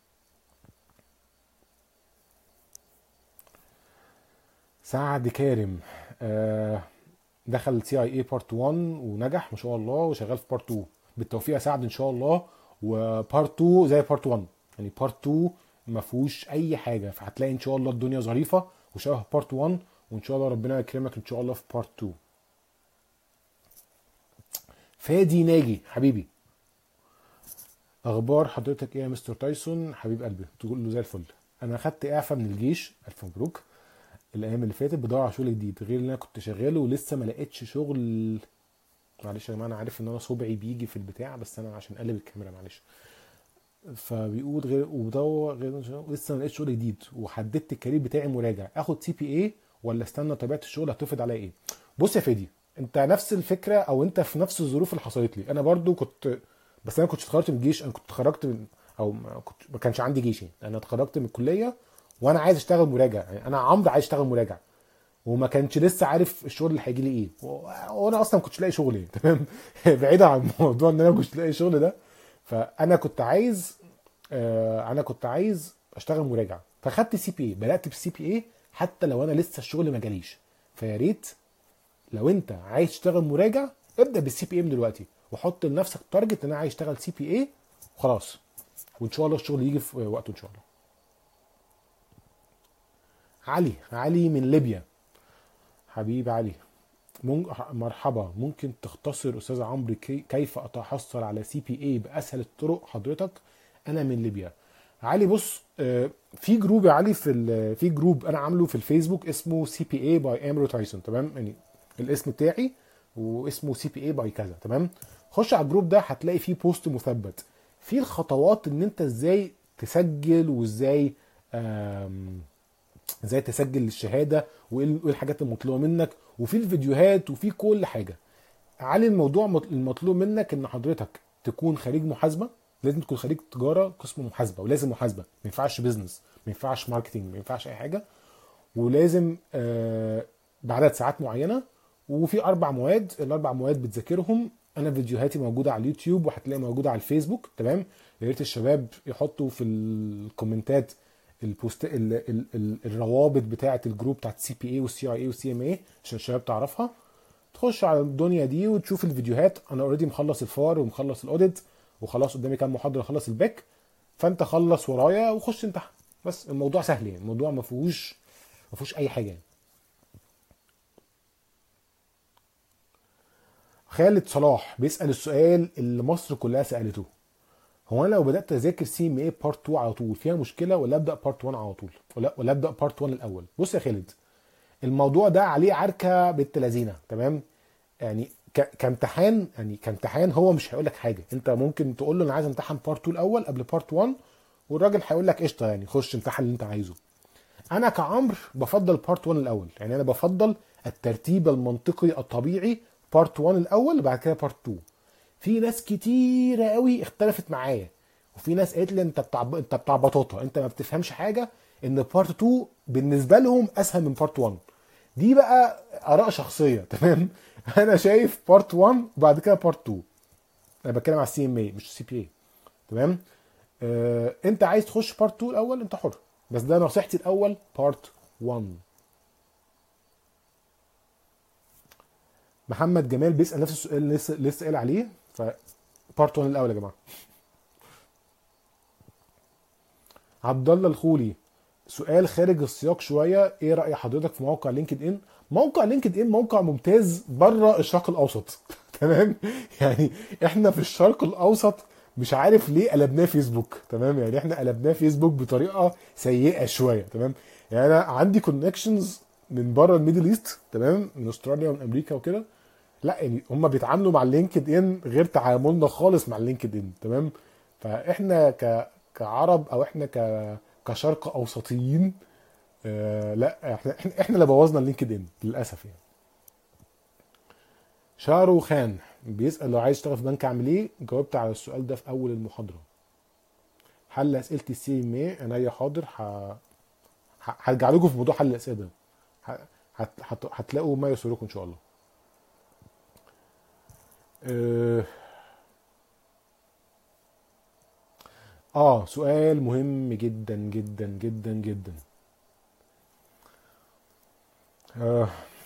سعد كارم، آه، دخل سي اي اي بارت واحد ونجح ما شاء الله، وشغال في بارت اتنين. بالتوفيق يا سعد ان شاء الله. وبارت اتنين زي بارت واحد، يعني بارت اتنين ما فيهوش اي حاجه، فهتلاقي ان شاء الله الدنيا ظريفه وشبه بارت واحد، وان شاء الله ربنا يكرمك ان شاء الله في بارت اتنين. فادي ناجي حبيبي، اخبار حضرتك ايه يا مستر تايسون حبيب قلبي؟ تقول له زي الفل. انا خدت اعفاء من الجيش، الف مبروك. الايام اللي فاتت بدور على شغل جديد غير اللي انا كنت شغاله، ولسه ما لقيتش شغل. معلش يا جماعه انا عارف ان انا صبعي بيجي في البتاع، بس انا عشان قلب الكاميرا معلش. فبيقول غير وبدور غير لسه ما لقيتش شغل جديد، وحددت الكارير بتاعي مراجع، اخد سي بي اي ولا استنى طبيعه الشغل هتفرض عليا ايه؟ بص يا فادي، انت نفس الفكره او انت في نفس الظروف اللي حصلت لي. انا برضو كنت، بس انا كنت اتخرجت من الجيش. انا كنت اتخرجت من، او ما كنت ما كانش عندي جيش يعني. انا اتخرجت من الكليه وانا عايز اشتغل مراجع، يعني انا عمرو عايز اشتغل مراجع، وما كانش لسه عارف الشغل اللي هيجي لي ايه، و- وانا اصلا ما كنتش لاقي شغل يعني تمام. بعيدا عن الموضوع ان انا ما كنتش لاقي شغل ده، فانا كنت عايز، آه، انا كنت عايز اشتغل مراجع. فخدت سي بي اي، بدات بالسي بي اي حتى لو انا لسه الشغل ما جاليش. فيا ريت لو انت عايز تشتغل مراجع ابدا بالسي بي اي من دلوقتي، وحط لنفسك تارجت ان انا عايز اشتغل سي بي اي وخلاص، وان شاء الله الشغل يجي في وقته ان شاء الله. علي، علي من ليبيا، حبيب علي، مم... مرحبا. ممكن تختصر استاذ عمرو كي... كيف اتحصل على سي بي اي باسهل الطرق حضرتك؟ انا من ليبيا. علي بص، آه، في جروب يا علي، في ال... في جروب انا عامله في الفيسبوك اسمه سي بي اي باي امرو تايسون، تمام؟ يعني الاسم بتاعي واسمه سي بي اي باي كذا، تمام؟ خش على الجروب ده هتلاقي فيه بوست مثبت فيه الخطوات ان انت ازاي تسجل، وازاي آم، ازاي تسجل الشهاده، وايه ال- وإيه الحاجات المطلوبه منك، وفي الفيديوهات وفي كل حاجه. علي الموضوع مط- المطلوب منك ان حضرتك تكون خريج محاسبه، لازم تكون خريج تجاره قسم محاسبه، ولازم محاسبه، ما ينفعش بيزنس، ما ينفعش ماركتنج، ما ينفعش اي حاجه. ولازم آه بعدد ساعات معينه. وفي اربع مواد، الاربع مواد بتذاكرهم. انا فيديوهاتي موجوده على اليوتيوب وهتلاقي موجوده على الفيسبوك، تمام؟ يا ريت الشباب يحطوا في الكومنتات البوست ال ال ال الروابط بتاعه الجروب بتاعه سي بي اي والسي اي اي والسي ام اي عشان الشباب تعرفها. تخش على الدنيا دي وتشوف الفيديوهات. انا اوريدي مخلص الفار ومخلص الاوديت، وخلاص قدامي كام محاضره اخلص الباك. فانت خلص ورايا وخش امتحن. بس الموضوع سهل يعني، الموضوع ما فيهوش ما فيهوش اي حاجه يعني. خالد صلاح بيسال السؤال اللي مصر كلها سالته: هو انا لو بدات اذاكر سي ام اي بارت اتنين على طول فيها مشكله، ولا ابدا بارت واحد على طول، ولا ولا ابدا بارت واحد الاول؟ بص يا خالد، الموضوع ده عليه عركه بنت لذينه، تمام؟ يعني ك- كامتحان، يعني كامتحان هو مش هيقول لك حاجه. انت ممكن تقول له انا عايز امتحن بارت اتنين الاول قبل بارت واحد، والراجل هيقول لك قشطه، يعني خش امتحن اللي انت عايزه. انا كعمر بفضل بارت واحد الاول، يعني انا بفضل الترتيب المنطقي الطبيعي، بارت واحد الاول بعد كده بارت اتنين. في ناس كتيره قوي اختلفت معايا، وفي ناس قالت لي انت بتاع انت بتاع بطاطا، انت ما بتفهمش حاجه، ان بارت اتنين بالنسبه لهم اسهل من بارت واحد. دي بقى اراء شخصيه تمام. انا شايف بارت واحد وبعد كده بارت اتنين. انا بتكلم على السي ام اي مش السي بي اي، تمام؟ آه، انت عايز تخش بارت اتنين الاول انت حر، بس ده نصيحتي الاول بارت واحد. محمد جمال بيسال نفس السؤال اللي لسه لسه قايل عليه، ف بارت واحد الاول يا جماعه. عبد الله الخولي، سؤال خارج السياق شويه: ايه راي حضرتك في موقع لينكد ان؟ موقع لينكد ان موقع ممتاز بره الشرق الاوسط تمام؟ يعني احنا في الشرق الاوسط مش عارف ليه قلبناه فيسبوك، تمام؟ يعني احنا قلبناه فيسبوك بطريقه سيئه شويه، تمام؟ يعني انا عندي كونكشنز من بره الميدل ايست، تمام؟ من استراليا ومن امريكا وكده. لا يعني هم بيتعاملوا مع اللينكد ان غير تعاملنا خالص مع اللينكد ان، تمام؟ فاحنا ك كعرب، او احنا ك كشرق اوسطيين، آه لا احنا احنا احنا اللي بوظنا اللينكد ان للاسف يعني. شارو خان بيسال: لو عايز اشتغل في بنك اعمل ايه؟ جاوبت على السؤال ده في اول المحاضره. حل اسئله السي ام اي انا حاضر، ه... ه- هرجع لكم في موضوع حل الاسئله ده. ه- هت... هت... هتلاقوا ما يسركم ان شاء الله. آه، اه سؤال مهم جدا جدا جدا جدا. آه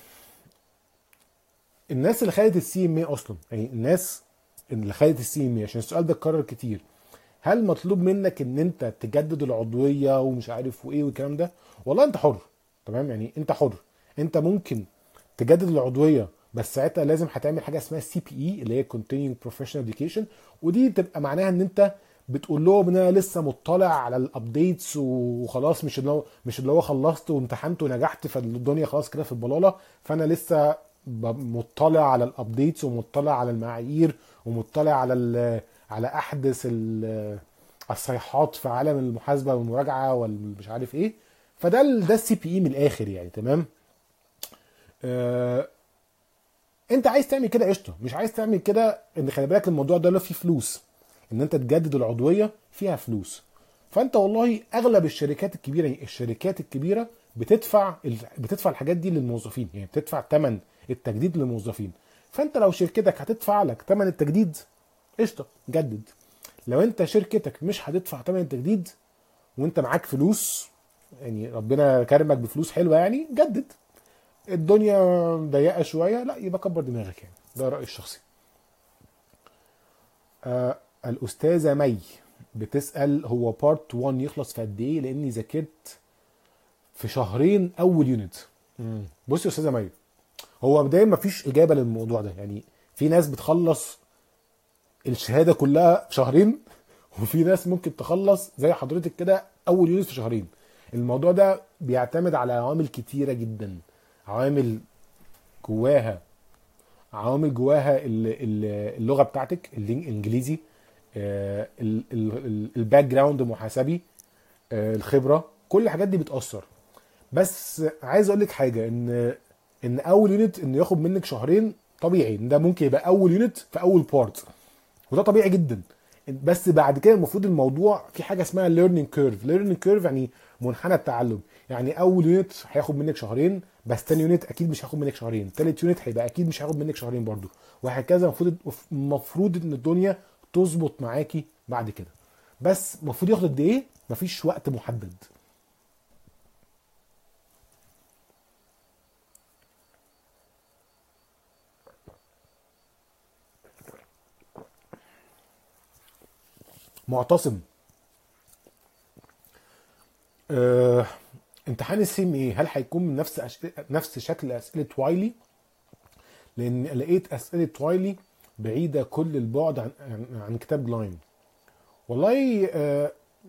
الناس اللي خدت السي ام اي اصلا، يعني الناس اللي خدت السي ام اي، عشان السؤال ده اتكرر كتير، هل مطلوب منك ان انت تجدد العضويه ومش عارف وايه والكلام ده؟ والله انت حر، تمام، يعني انت حر. انت ممكن تجدد العضويه، بس ساعتها لازم هتعمل حاجه اسمها سي بي اي اللي هي Continuing Professional Education، ودي بتبقى معناها ان انت بتقول لهم ان انا لسه مطلع على الابديتس وخلاص، مش اللي هو مش اللي هو خلصت وامتحنت ونجحت فالدنيا خلاص كده في البلاله، فانا لسه ب- مطلع على الابديتس ومطلع على المعايير ومطلع على ال- على احدث ال- الصيحات في عالم المحاسبه والمراجعه والمش عارف ايه. فده ال- ده السي بي اي من الاخر يعني، تمام. آه، انت عايز تعمل كده قشطه، مش عايز تعمل كده ان خلي بالك الموضوع ده له فيه فلوس، ان انت تجدد العضويه فيها فلوس. فانت والله اغلب الشركات الكبيره، يعني الشركات الكبيره بتدفع ال- بتدفع الحاجات دي للموظفين، يعني بتدفع ثمن التجديد للموظفين. فانت لو شركتك هتدفع لك ثمن التجديد، قشطه جدد. لو انت شركتك مش هتدفع ثمن التجديد وانت معاك فلوس، يعني ربنا كرمك بفلوس حلوه، يعني جدد. الدنيا ضيقه شويه، لا يبقى كبر دماغك، يعني ده رايي الشخصي. آه الاستاذه مي بتسال هو بارت واحد يخلص في قد ايه، لاني ذاكرت في شهرين اول يونت. مم. بصي يا استاذه مي، هو بداية ما فيش اجابه للموضوع ده، يعني في ناس بتخلص الشهاده كلها في شهرين، وفي ناس ممكن تخلص زي حضرتك كده اول يونت في شهرين. الموضوع ده بيعتمد على عوامل كتيره جدا، عوامل جواها عوامل جواها ال- ال- اللغه بتاعتك الانجليزي، آه، ال- ال- الباك جراوند المحاسبي، آه، الخبره، كل الحاجات دي بتاثر. بس عايز اقول لك حاجه، ان ان اول يونت انه ياخد منك شهرين طبيعي، ان ده ممكن يبقى اول يونت في اول بارت، وده طبيعي جدا. بس بعد كده المفروض الموضوع في حاجه اسمها ليرنينج كيرف. ليرنينج كيرف يعني منحنى التعلم. يعني اول يونت هياخد منك شهرين، بس تاني يونت اكيد مش هياخد منك شهرين، تالت يونت هيبقى اكيد مش هياخد منك شهرين برضو، وهكذا. المفروض المفروض ان الدنيا تظبط معاكي بعد كده. بس المفروض ياخد قد ايه؟ مفيش وقت محدد. معتصم، أه امتحان السي ام ايه هل هيكون من نفس أش... نفس شكل اسئله وايلي؟ لان لقيت اسئله وايلي بعيده كل البعد عن عن, عن كتاب جلايم. والله آه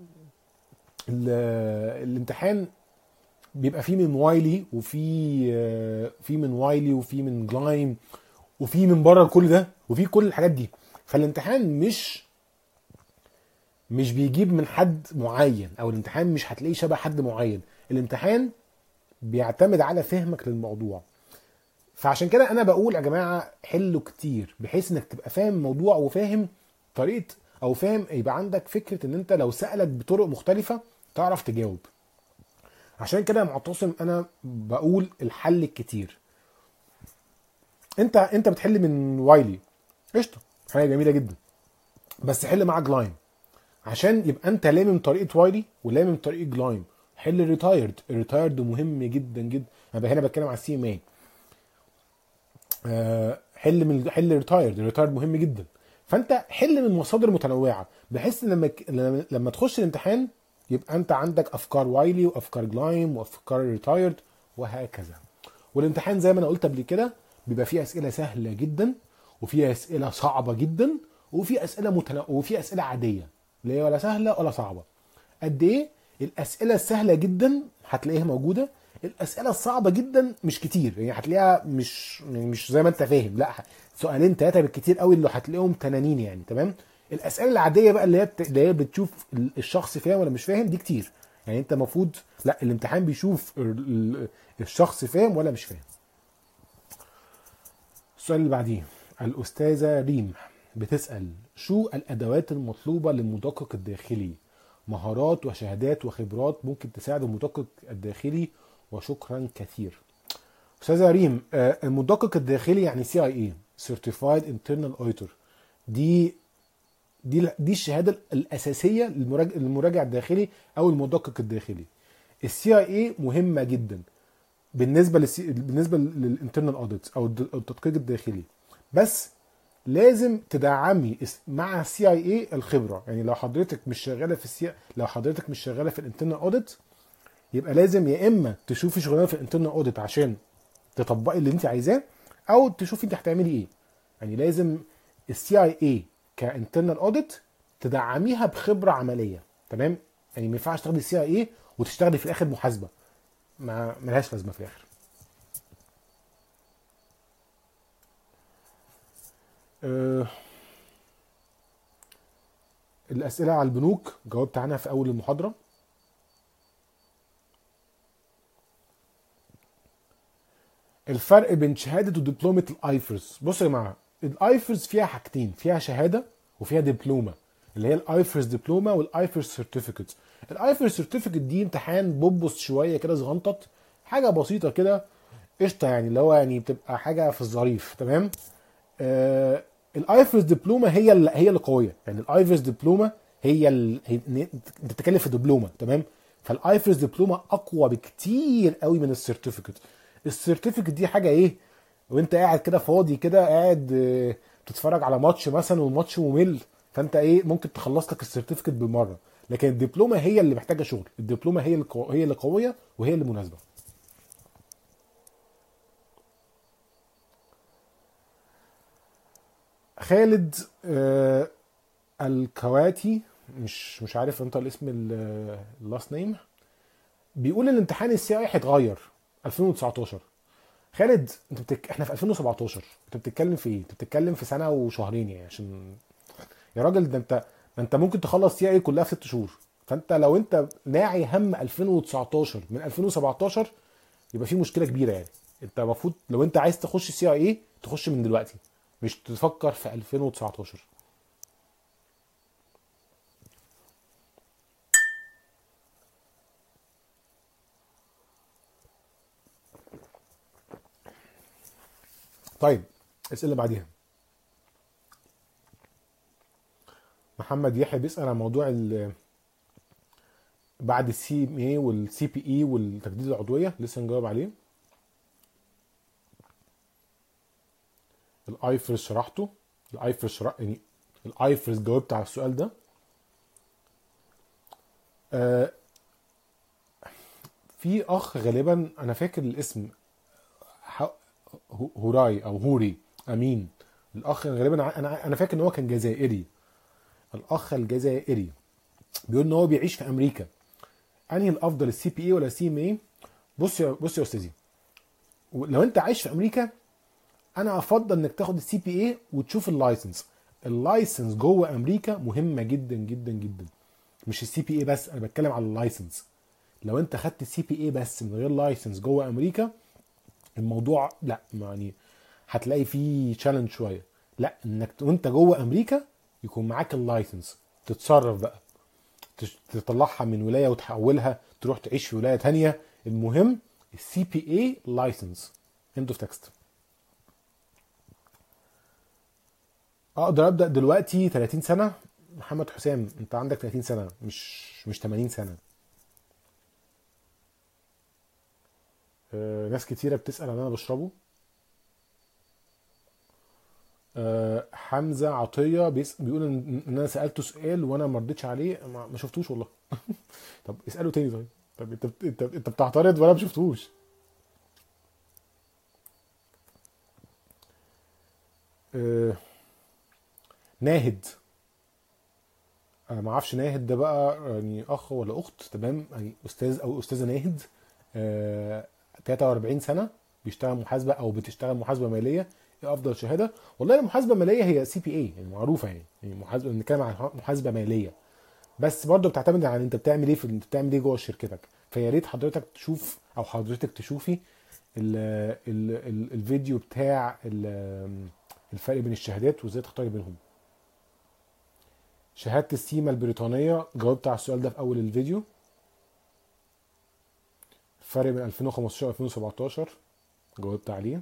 ال- الامتحان بيبقى فيه من وايلي، وفي آه في من وايلي وفي من جلايم، وفي من بره كل ده، وفي كل الحاجات دي. فالامتحان مش مش بيجيب من حد معين، او الامتحان مش هتلاقيه شبه حد معين. الامتحان بيعتمد على فهمك للموضوع. فعشان كده انا بقول يا جماعه حلوا كتير، بحيث انك تبقى فاهم الموضوع وفاهم طريقه، او فاهم يبقى عندك فكره ان انت لو سالك بطرق مختلفه تعرف تجاوب. عشان كده يا معتصم انا بقول الحل الكتير. انت انت بتحل من وايلي، قشطه، حاجه جميله جدا، بس حل معاه جلايم، عشان يبقى انت لامم طريقه وايلي ولامم طريقه جلايم. حل الريتايرد، الريتايرد مهم جدا جدا. انا هنا بتكلم على السي ام اي. آه، حل من حل ريتايرد، الريتايرد مهم جدا. فانت حل من مصادر متنوعه، بحيث ان لما لما لما تخش الامتحان يبقى انت عندك افكار وايلي وافكار جلايم وافكار ريتايرد وهكذا. والامتحان زي ما انا قلت قبل كده بيبقى فيه اسئله سهله جدا، وفيه اسئله صعبه جدا، وفي اسئله متنوعه، وفي اسئله عاديه لا هي ولا سهله ولا صعبه. قد ايه؟ الاسئله السهله جدا هتلاقيها موجوده، الاسئله الصعبه جدا مش كتير، يعني هتلاقيها مش يعني مش زي ما انت فاهم، لا، سؤالين ثلاثه بالكتير قوي اللي هتلاقيهم تنانين يعني، تمام. الاسئله العاديه بقى اللي هي بت... اللي هي بتشوف الشخص فاهم ولا مش فاهم، دي كتير. يعني انت المفروض، لا، الامتحان بيشوف ال- ال- الشخص فاهم ولا مش فاهم. السؤال اللي بعديه، الأستاذة ريم بتسأل شو الأدوات المطلوبة للمدقق الداخلي؟ مهارات وشهادات وخبرات ممكن تساعد المدقق الداخلي، وشكرا كثير. أستاذة ريم، آه، المدقق الداخلي يعني سي اي اي Certified Internal Auditor. دي دي دي الشهاده الاساسيه للمراجع للمراجع الداخلي او المدقق الداخلي. السي اي اي مهمه جدا بالنسبه للسي بالنسبه للانترنال اوديت او التدقيق الداخلي، بس لازم تدعمي مع السي اي اي الخبره. يعني لو حضرتك مش شغاله في السي لو حضرتك مش شغاله في الانترنال اوديت، يبقى لازم يا اما تشوفي شغلانه في الانترنال اوديت عشان تطبقي اللي انت عايزاه، او تشوفي انت هتعملي ايه. يعني لازم السي اي اي كانترنال اوديت تدعميها بخبره عمليه. تمام؟ يعني ما ينفعش تاخدي السي اي اي وتشتغلي في الاخر محاسبه، ما ملهاش لازمه في الاخر. أه الاسئله على البنوك جاوبت عنها في اول المحاضره. الفرق بين شهاده ودبلومه الايفرز. بصوا يا جماعه، الايفرز فيها حاجتين، فيها شهاده وفيها دبلومه، اللي هي الايفرز دبلومه والايفرز سيرتيفيكت. الايفرز سيرتيفيكت دي امتحان بوبوس شويه كده، صغنطط، حاجه بسيطه كده، قشطه، يعني اللي هو يعني بتبقى حاجه في الظريف. تمام؟ آه الايفرز دبلومه هي اللي هي اللي قويه. يعني الايفرز دبلومه هي ال... هي... انت بتتكلم في دبلومه. تمام؟ فالايفرز دبلومه اقوى بكتير قوي من السيرتيفيكت. السيرتيفيكت دي حاجه ايه، وانت قاعد كده فاضي كده، قاعد آه، بتتفرج على ماتش مثلا والماتش ممل، فانت ايه ممكن تخلص لك السيرتيفيكت بالمره. لكن الدبلومه هي اللي محتاجه شغل، الدبلومه هي اللي قو... هي اللي قويه وهي اللي مناسبه. خالد آه الكواتي، مش مش عارف انت الاسم اللاست نيم، بيقول ان امتحان السي اي هيتغير ألفين وتسعتاشر. خالد انت بتك... احنا في ألفين وسبعتاشر، انت بتتكلم في ايه؟ انت بتتكلم في سنه وشهرين يعني. عشان يا راجل، ده انت ده انت ممكن تخلص سي اي كلها في ست شهور. فانت لو انت ناعي هم ألفين وتسعتاشر من ألفين وسبعتاشر، يبقى في مشكله كبيره يعني. انت المفروض لو انت عايز تخش سي اي اي تخش من دلوقتي، مش تفكر في ألفين وتسعتاشر. طيب، الاسئله اللي بعديها. محمد يحيى بيسال عن موضوع ال- بعد السي ام اي والسي بي اي والتجديد العضويه، لسه نجاوب عليه. الايفرس شرحته، الايفرس شرح يعني الايفرس جاوبت على السؤال ده. آه في اخ غالبا انا فاكر الاسم، ح- هو- هوراي او هوري امين. الاخ غالبا ع- انا انا فاكر ان هو كان جزائري. الاخ الجزائري بيقول ان هو بيعيش في امريكا. انهي الافضل، السي بي اي ولا السي ام اي؟ بص يا بص يا استاذي، لو انت عايش في امريكا، انا افضل انك تاخد السي بي اي وتشوف اللايسنس. اللايسنس جوه امريكا مهمه جدا جدا جدا، مش السي بي اي بس، انا بتكلم على اللايسنس. لو انت خدت السي بي اي بس من غير لايسنس جوه امريكا، الموضوع لا يعني هتلاقي فيه تشالنج شويه. لا، انك وانت جوه امريكا يكون معاك اللايسنس، تتصرف بقى، تش- تطلعها من ولايه وتحولها تروح تعيش في ولايه تانية. المهم السي بي اي لايسنس. اند اوف تكست. اقدر ابدا دلوقتي ثلاثين سنه. محمد حسام، انت عندك ثلاثين سنه، مش مش ثمانين سنه. آه، ناس كتيره بتسال عن انا بشربه. آه، حمزه عطيه بيس- بيقول ان إن انا سالته سؤال وانا ما ردتش عليه، ما ما شفتوش والله. طب اساله تاني طيب. طب انت انت انت بتعترض وانا ما شفتوش. آه، ناهد، انا ما اعرفش ناهد ده بقى يعني اخ ولا اخت. تمام؟ يعني استاذ او استاذه ناهد، آه، ثلاثة وأربعين سنه، بيشتغل محاسبه او بتشتغل محاسبه ماليه. ايه افضل شهاده؟ والله المحاسبه الماليه هي سي بي اي، يعني معروفه يعني. يعني محاسبه، بنتكلم عن محاسبه ماليه، بس برضه بتعتمد على انت بتعمل ايه في انت بتعمل ايه جوه شركتك. فيا ريت حضرتك تشوف او حضرتك تشوفي ال ال ال الفيديو بتاع ال- الفرق بين الشهادات وازاي تختاري بينهم. شهاده السيما البريطانيه، جاوبت على السؤال ده في اول الفيديو. الفرق بين ألفين وخمستاشر و ألفين وسبعتاشر جاوبت عليه.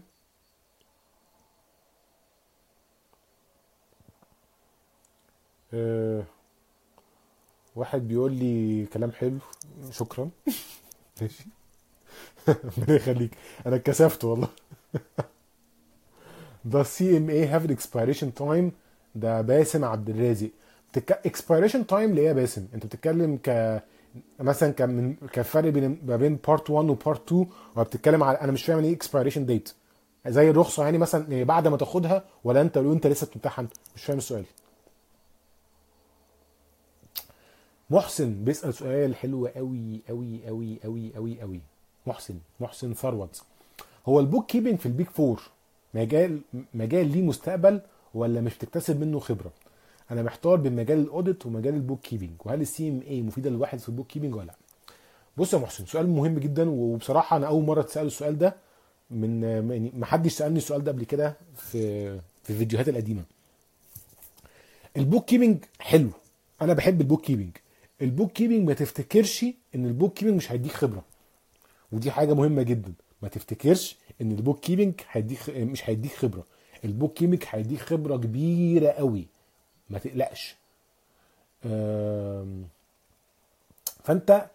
أه واحد بيقول لي كلام حلو، شكرا. ماشي. ربنا يخليك، انا اتكسفت والله. ده سي ام اي هاف اكسبيريشن تايم. ده باسم عبد الرازق. اكسبيريشن تايم اللي هي باسم، انت بتتكلم ك مثلا كان من كفرق بين ما بين بارت واحد وبارت اتنين، ولا بتتكلم على، انا مش فاهم يعني ايه اكسبيريشن ديت؟ زي الرخصه يعني مثلا، يعني بعد ما تاخدها، ولا انت لو انت لسه بتمتحن؟ مش فاهم السؤال. محسن بيسأل سؤال حلو قوي قوي قوي قوي قوي قوي. محسن محسن ثروت، هو البوك كيبنج في البيك فور مجال مجال ليه مستقبل، ولا مش بتكتسب منه خبره؟ انا محتار بين مجال الاوديت ومجال البوك كيبنج، وهل السي ام اي مفيده للواحد في البوك كيبنج ولا لا؟ بص يا محسن، سؤال مهم جدا، وبصراحه انا اول مره اتسال السؤال ده. من يعني ما حدش سالني السؤال ده قبل كده في في الفيديوهات القديمه. البوك كيبنج حلو، انا بحب البوك كيبنج. البوك كيبنج ما تفتكرش ان البوك كيبنج مش هيديك خبره، ودي حاجه مهمه جدا. ما تفتكرش ان البوك كيبنج هيديك مش هيديك خبره. البوك كيبنج هيديك خبره كبيره قوي، ما تقلقش. أم، فانت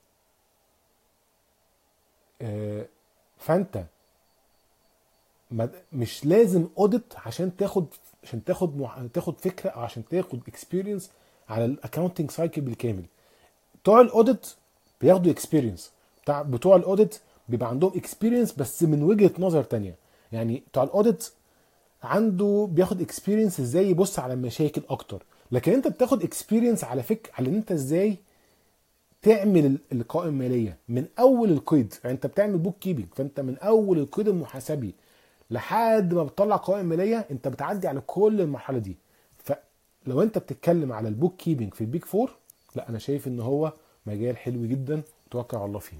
أه، فانت ما- مش لازم اوديت عشان تاخد عشان تاخد مح- تاخد فكره، او عشان تاخد اكسبيرينس على الاكونتنج سايكل بالكامل. بتوع الاوديت بياخدوا اكسبيرينس، بتاع بتوع الاوديت بيبقى عندهم اكسبيرينس بس من وجهة نظر تانية. يعني بتوع الاوديت عنده بياخد اكسبيرينس ازاي يبص على المشاكل اكتر، لكن انت بتاخد اكسبيرينس على فكره على ان انت ازاي تعمل ال- القوائم الماليه من اول القيد. يعني انت بتعمل بوك كيبنج، فانت من اول القيد المحاسبي لحد ما بتطلع قوائم ماليه، انت بتعدي على كل المرحله دي. فلو انت بتتكلم على البوك كيبنج في البيك فور، لا انا شايف ان هو مجال حلو جدا، توكل على الله فيه.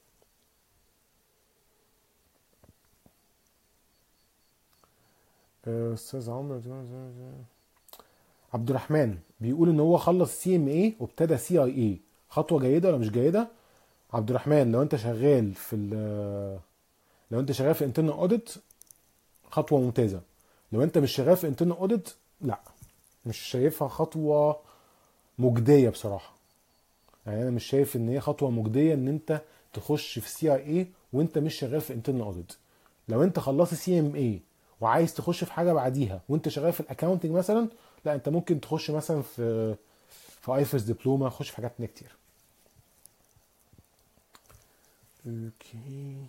آه، استاذ عمرو عبد الرحمن بيقول ان هو خلص سي ام اي وابتدى سي اي اي، خطوه جيده ولا مش جيده؟ عبد الرحمن، لو انت شغال في ال- لو انت شغال في انترنال اوديت، خطوه ممتازه. لو انت مش شغال في انترنال اوديت، لا، مش شايفها خطوه مجديه بصراحه. يعني انا مش شايف ان هي خطوه مجديه ان انت تخش في سي اي اي وانت مش شغال في انترنال اوديت. لو انت خلصت سي ام اي وعايز تخش في حاجه بعديها وانت شغال في الاكاونتنج مثلا، لا انت ممكن تخش مثلا في في ايفرس دبلومه، خش في حاجات تانية كتير. اوكي.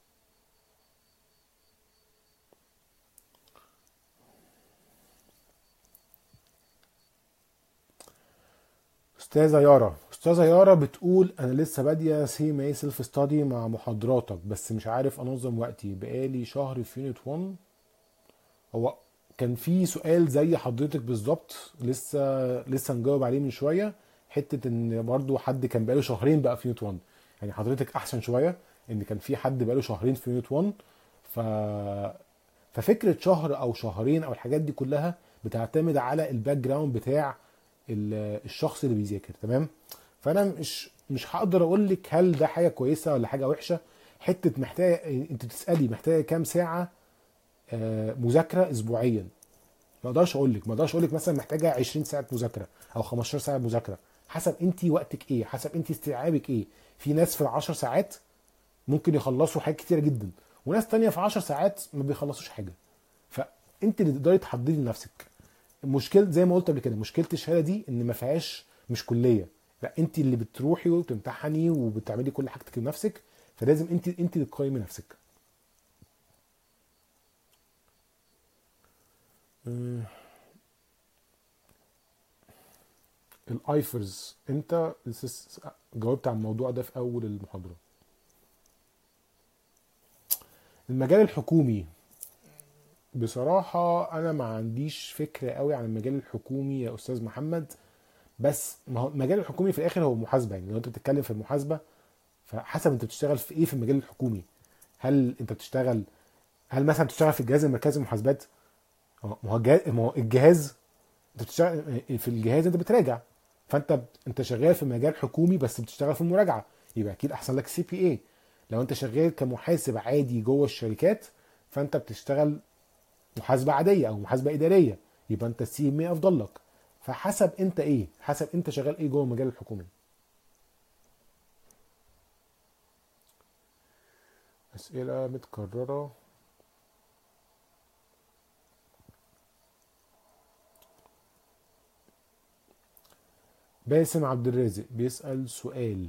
استاذه يارا استاذه يارا بتقول انا لسه باديه سي ماي سيلف ستادي مع محاضراتك، بس مش عارف انظم وقتي، بقالي شهر في يونت واحد. هو كان في سؤال زي حضرتك بالظبط، لسه لسه نجاوب عليه من شويه. حته ان برضو حد كان بقاله شهرين بقى في يونت واحد، يعني حضرتك احسن شويه، ان كان في حد بقاله شهرين في يونت واحد. ف ففكره شهر او شهرين او الحاجات دي كلها بتعتمد على الباك جراوند بتاع ال- الشخص اللي بيذاكر، تمام. فانا مش مش هقدر اقول لك هل ده حاجه كويسه ولا حاجه وحشه. حته محتاجه، انت بتسالي محتاجه كام ساعه آه، مذاكره اسبوعيا. ما اقدرش اقول لك ما اقدرش اقول لك مثلا محتاجه عشرين ساعه مذاكره او خمستاشر ساعه مذاكره. حسب انت وقتك ايه، حسب انت استيعابك ايه. في ناس في العشر ساعات ممكن يخلصوا حاجات كتيره جدا، وناس تانية في عشر ساعات ما بيخلصوش حاجه. فانت اللي تقدري تحددي لنفسك. المشكله زي ما قلت قبل كده، مشكله الشهاده دي ان ما فيهاش، مش كليه. لا، انت اللي بتروحي وبتمتحني وبتعملي كل حاجتك لنفسك، فلازم انت انت اللي تقيمي نفسك. آه، الايفرز، انت لسه جاوبت على الموضوع ده في اول المحاضره. المجال الحكومي، بصراحه انا ما عنديش فكره قوي عن المجال الحكومي يا استاذ محمد. بس ما هو المجال الحكومي في الاخر هو محاسبه، يعني لو انت بتتكلم في المحاسبه فحسب انت بتشتغل في ايه في المجال الحكومي. هل انت بتشتغل هل مثلا بتشتغل في الجهاز المركزي للمحاسبات؟ اه، ما هو الجهاز ما هو الجهاز انت بتشتغل في الجهاز، انت بتراجع. فانت انت شغال في مجال حكومي بس بتشتغل في المراجعه، يبقى اكيد احسن لك سي بي اي. لو انت شغال كمحاسب عادي جوه الشركات، فانت بتشتغل محاسبه عاديه او محاسبه اداريه، يبقى انت السي ام اي افضل لك. فحسب انت ايه، حسب انت شغال ايه جوه المجال الحكومي. اسئله متكرره. باسم عبد الرازق بيسأل سؤال،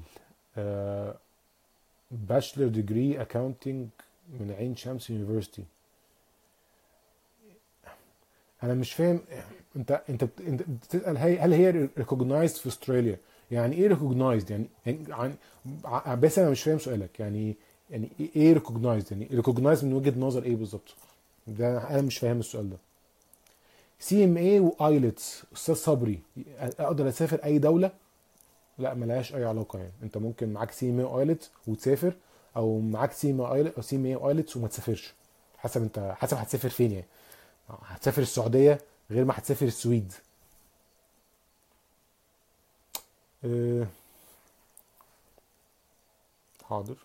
باشلر ديجري اكاونتنج من عين شمس يونيفرسيتي. انا مش فاهم، انت انت بت- انت بتسال هي هل هي ريكوجنايزد في استراليا؟ يعني ايه ريكوجنايزد؟ يعني يعني عن- ع- بس انا مش فاهم سؤالك. يعني يعني ايه ريكوجنايزد؟ يعني ريكوجنايزد من وجهة نظر ايه بالظبط؟ ده انا مش فاهم السؤال ده. سي ام اي وايلتس استاذ صبري، اقدر اسافر اي دوله؟ لا ملهاش اي علاقه. يعني انت ممكن معاك سي ام اي وايلتس وتسافر، او معاك سي ام اي او سي ام اي وايلتس وما تسافرش. حسب انت، حسب هتسافر فين يعني. هتسافر السعوديه غير ما هتسافر السويد. أه حاضر.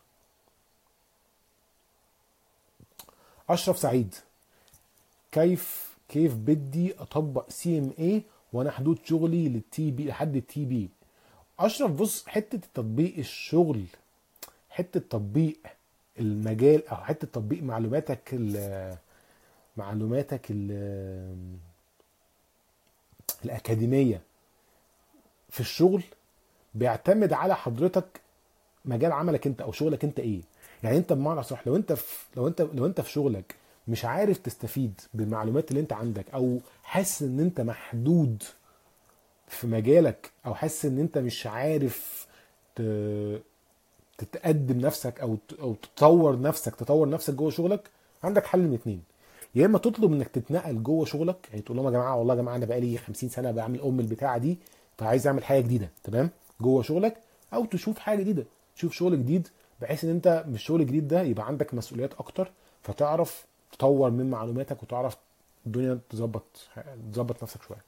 اشرف سعيد، كيف كيف بدي اطبق سي ام اي وانا حدود شغلي للتي بي لحد التي بي؟ اشرف بص، حته تطبيق الشغل، حته تطبيق المجال، او حته تطبيق معلوماتك ال معلوماتك ال الاكاديميه في الشغل، بيعتمد على حضرتك مجال عملك انت او شغلك انت ايه. يعني انت بمعنى صح، لو انت في لو انت لو انت في شغلك مش عارف تستفيد بالمعلومات اللي انت عندك، او حاسس ان انت محدود في مجالك، او حاسس ان انت مش عارف ت- تتقدم نفسك، او ت- او تطور نفسك تطور نفسك جوه شغلك، عندك حل من اتنين. يا اما تطلب انك تتنقل جوه شغلك، يعني تقول لهم يا جماعه والله يا جماعه انا بقالي خمسين سنه بعمل ام البتاعه دي، فعايز اعمل حاجه جديده تمام جوه شغلك، او تشوف حاجه جديده، تشوف شغل جديد، بحيث ان انت من الشغل الجديد ده يبقى عندك مسؤوليات اكتر، فتعرف تطور من معلوماتك، وتعرف الدنيا تظبط تظبط نفسك شويه.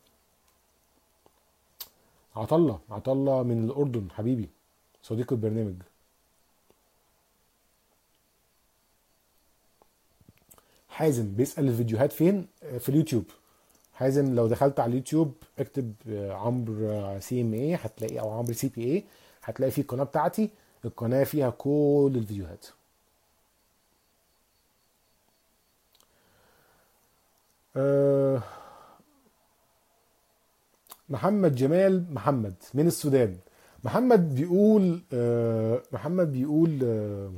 عطله عطله من الاردن حبيبي، صديق البرنامج. حازم بيسأل الفيديوهات فين؟ في اليوتيوب. حازم لو دخلت على اليوتيوب اكتب آه، عمرو سي ام اي هتلاقي، او عمرو سي بي اي، هتلاقي في القناه بتاعتي. القناه فيها كل الفيديوهات. أه محمد جمال محمد من السودان. محمد بيقول أه محمد بيقول أه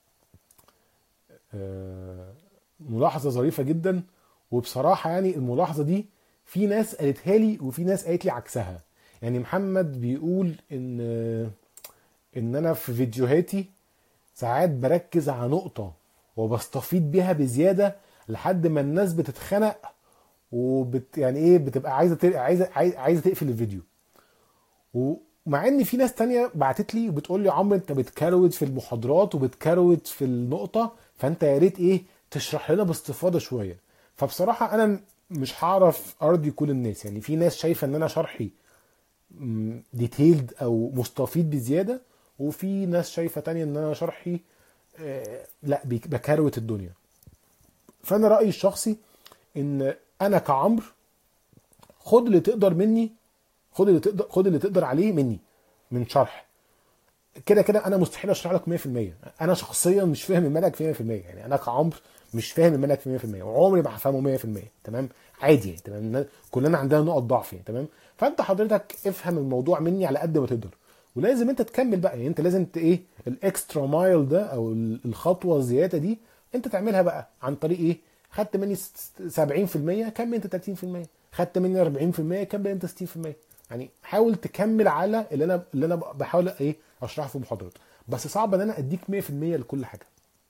أه ملاحظه ظريفه جدا. وبصراحه يعني الملاحظه دي في ناس قالتها لي وفي ناس قالت لي عكسها. يعني محمد بيقول ان آه، ان انا في فيديوهاتي ساعات بركز على نقطة وبستفيد بيها بزيادة لحد ما الناس بتتخنق، وبت يعني ايه، بتبقى عايزة تق- عايزة عايزة عايزة تقفل الفيديو. ومع ان في ناس تانية بعتت لي وبتقول لي عمرو انت بتكروت في المحاضرات وبتكروت في النقطة، فانت يا ريت ايه تشرح لنا باستفاضة شوية. فبصراحة انا مش هعرف ارضي كل الناس. يعني في ناس شايفة ان انا شرحي ديتيلد او مستفيض بزيادة، وفي ناس شايفة تانية ان انا شرحي آه، لا بيك- بكروت الدنيا. فانا رايي الشخصي ان انا كعمر، خد اللي تقدر مني، خد اللي تقدر خد اللي تقدر عليه مني من شرح. كده كده انا مستحيل اشرح لك مية في المية. انا شخصيا مش فاهم المنهج في مية في المية. يعني انا كعمر مش فاهم المنهج في مية في المية، وعمري ما هفهمه مية في المية. تمام عادي يعني، تمام كلنا عندنا نقط ضعف يعني. تمام فانت حضرتك افهم الموضوع مني على قد ما تقدر، ولازم انت تكمل بقى. يعني انت لازم ت- ايه الاكسترا مايل ده، او ال- الخطوه الزياده دي انت تعملها بقى عن طريق ايه. خدت مني س- سبعين في المية كمل انت تلاتين في المية، خدت مني اربعين في المية كمل انت ستين في المية. يعني حاول تكمل على اللي انا اللي انا بحاول ايه اشرحه في محاضرات. بس صعب ان انا اديك مية في المية لكل حاجه.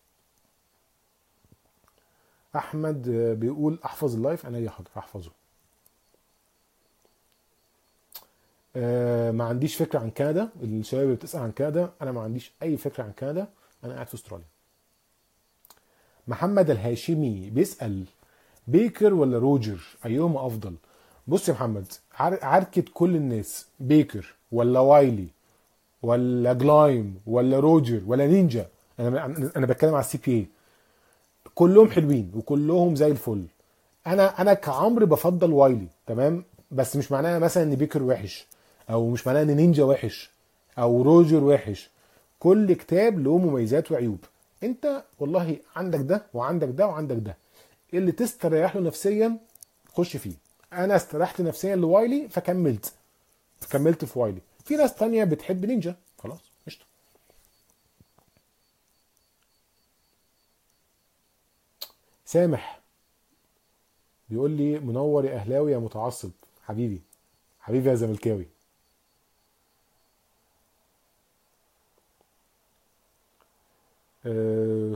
احمد آه، بيقول احفظ اللايف. انا يا حاضر احفظه. آه، ما عنديش فكره عن كندا. الشباب اللي بتسال عن كندا، انا ما عنديش اي فكره عن كندا. انا قاعد في استراليا. محمد الهاشمي بيسال بيكر ولا روجر ايهما افضل؟ بص يا محمد، عر- عركه كل الناس، بيكر ولا وايلي ولا جلايم ولا روجر ولا نينجا، انا انا بتكلم على السي بي اي، كلهم حلوين وكلهم زي الفل. انا انا كعمرو بفضل وايلي. تمام بس مش معناها مثلا ان بيكر وحش، او مش معناها ان نينجا وحش، او روجر وحش. كل كتاب له مميزات وعيوب. انت والله عندك ده وعندك ده وعندك ده، اللي تستريح له نفسيا خش فيه. انا استريحت نفسيا لوايلي فكملت، فكملت في وايلي. في ناس تانية بتحب نينجا، خلاص قشطه. سامح بيقول لي منور يا اهلاوي يا متعصب. حبيبي، حبيبي يا زملكاوي. أه،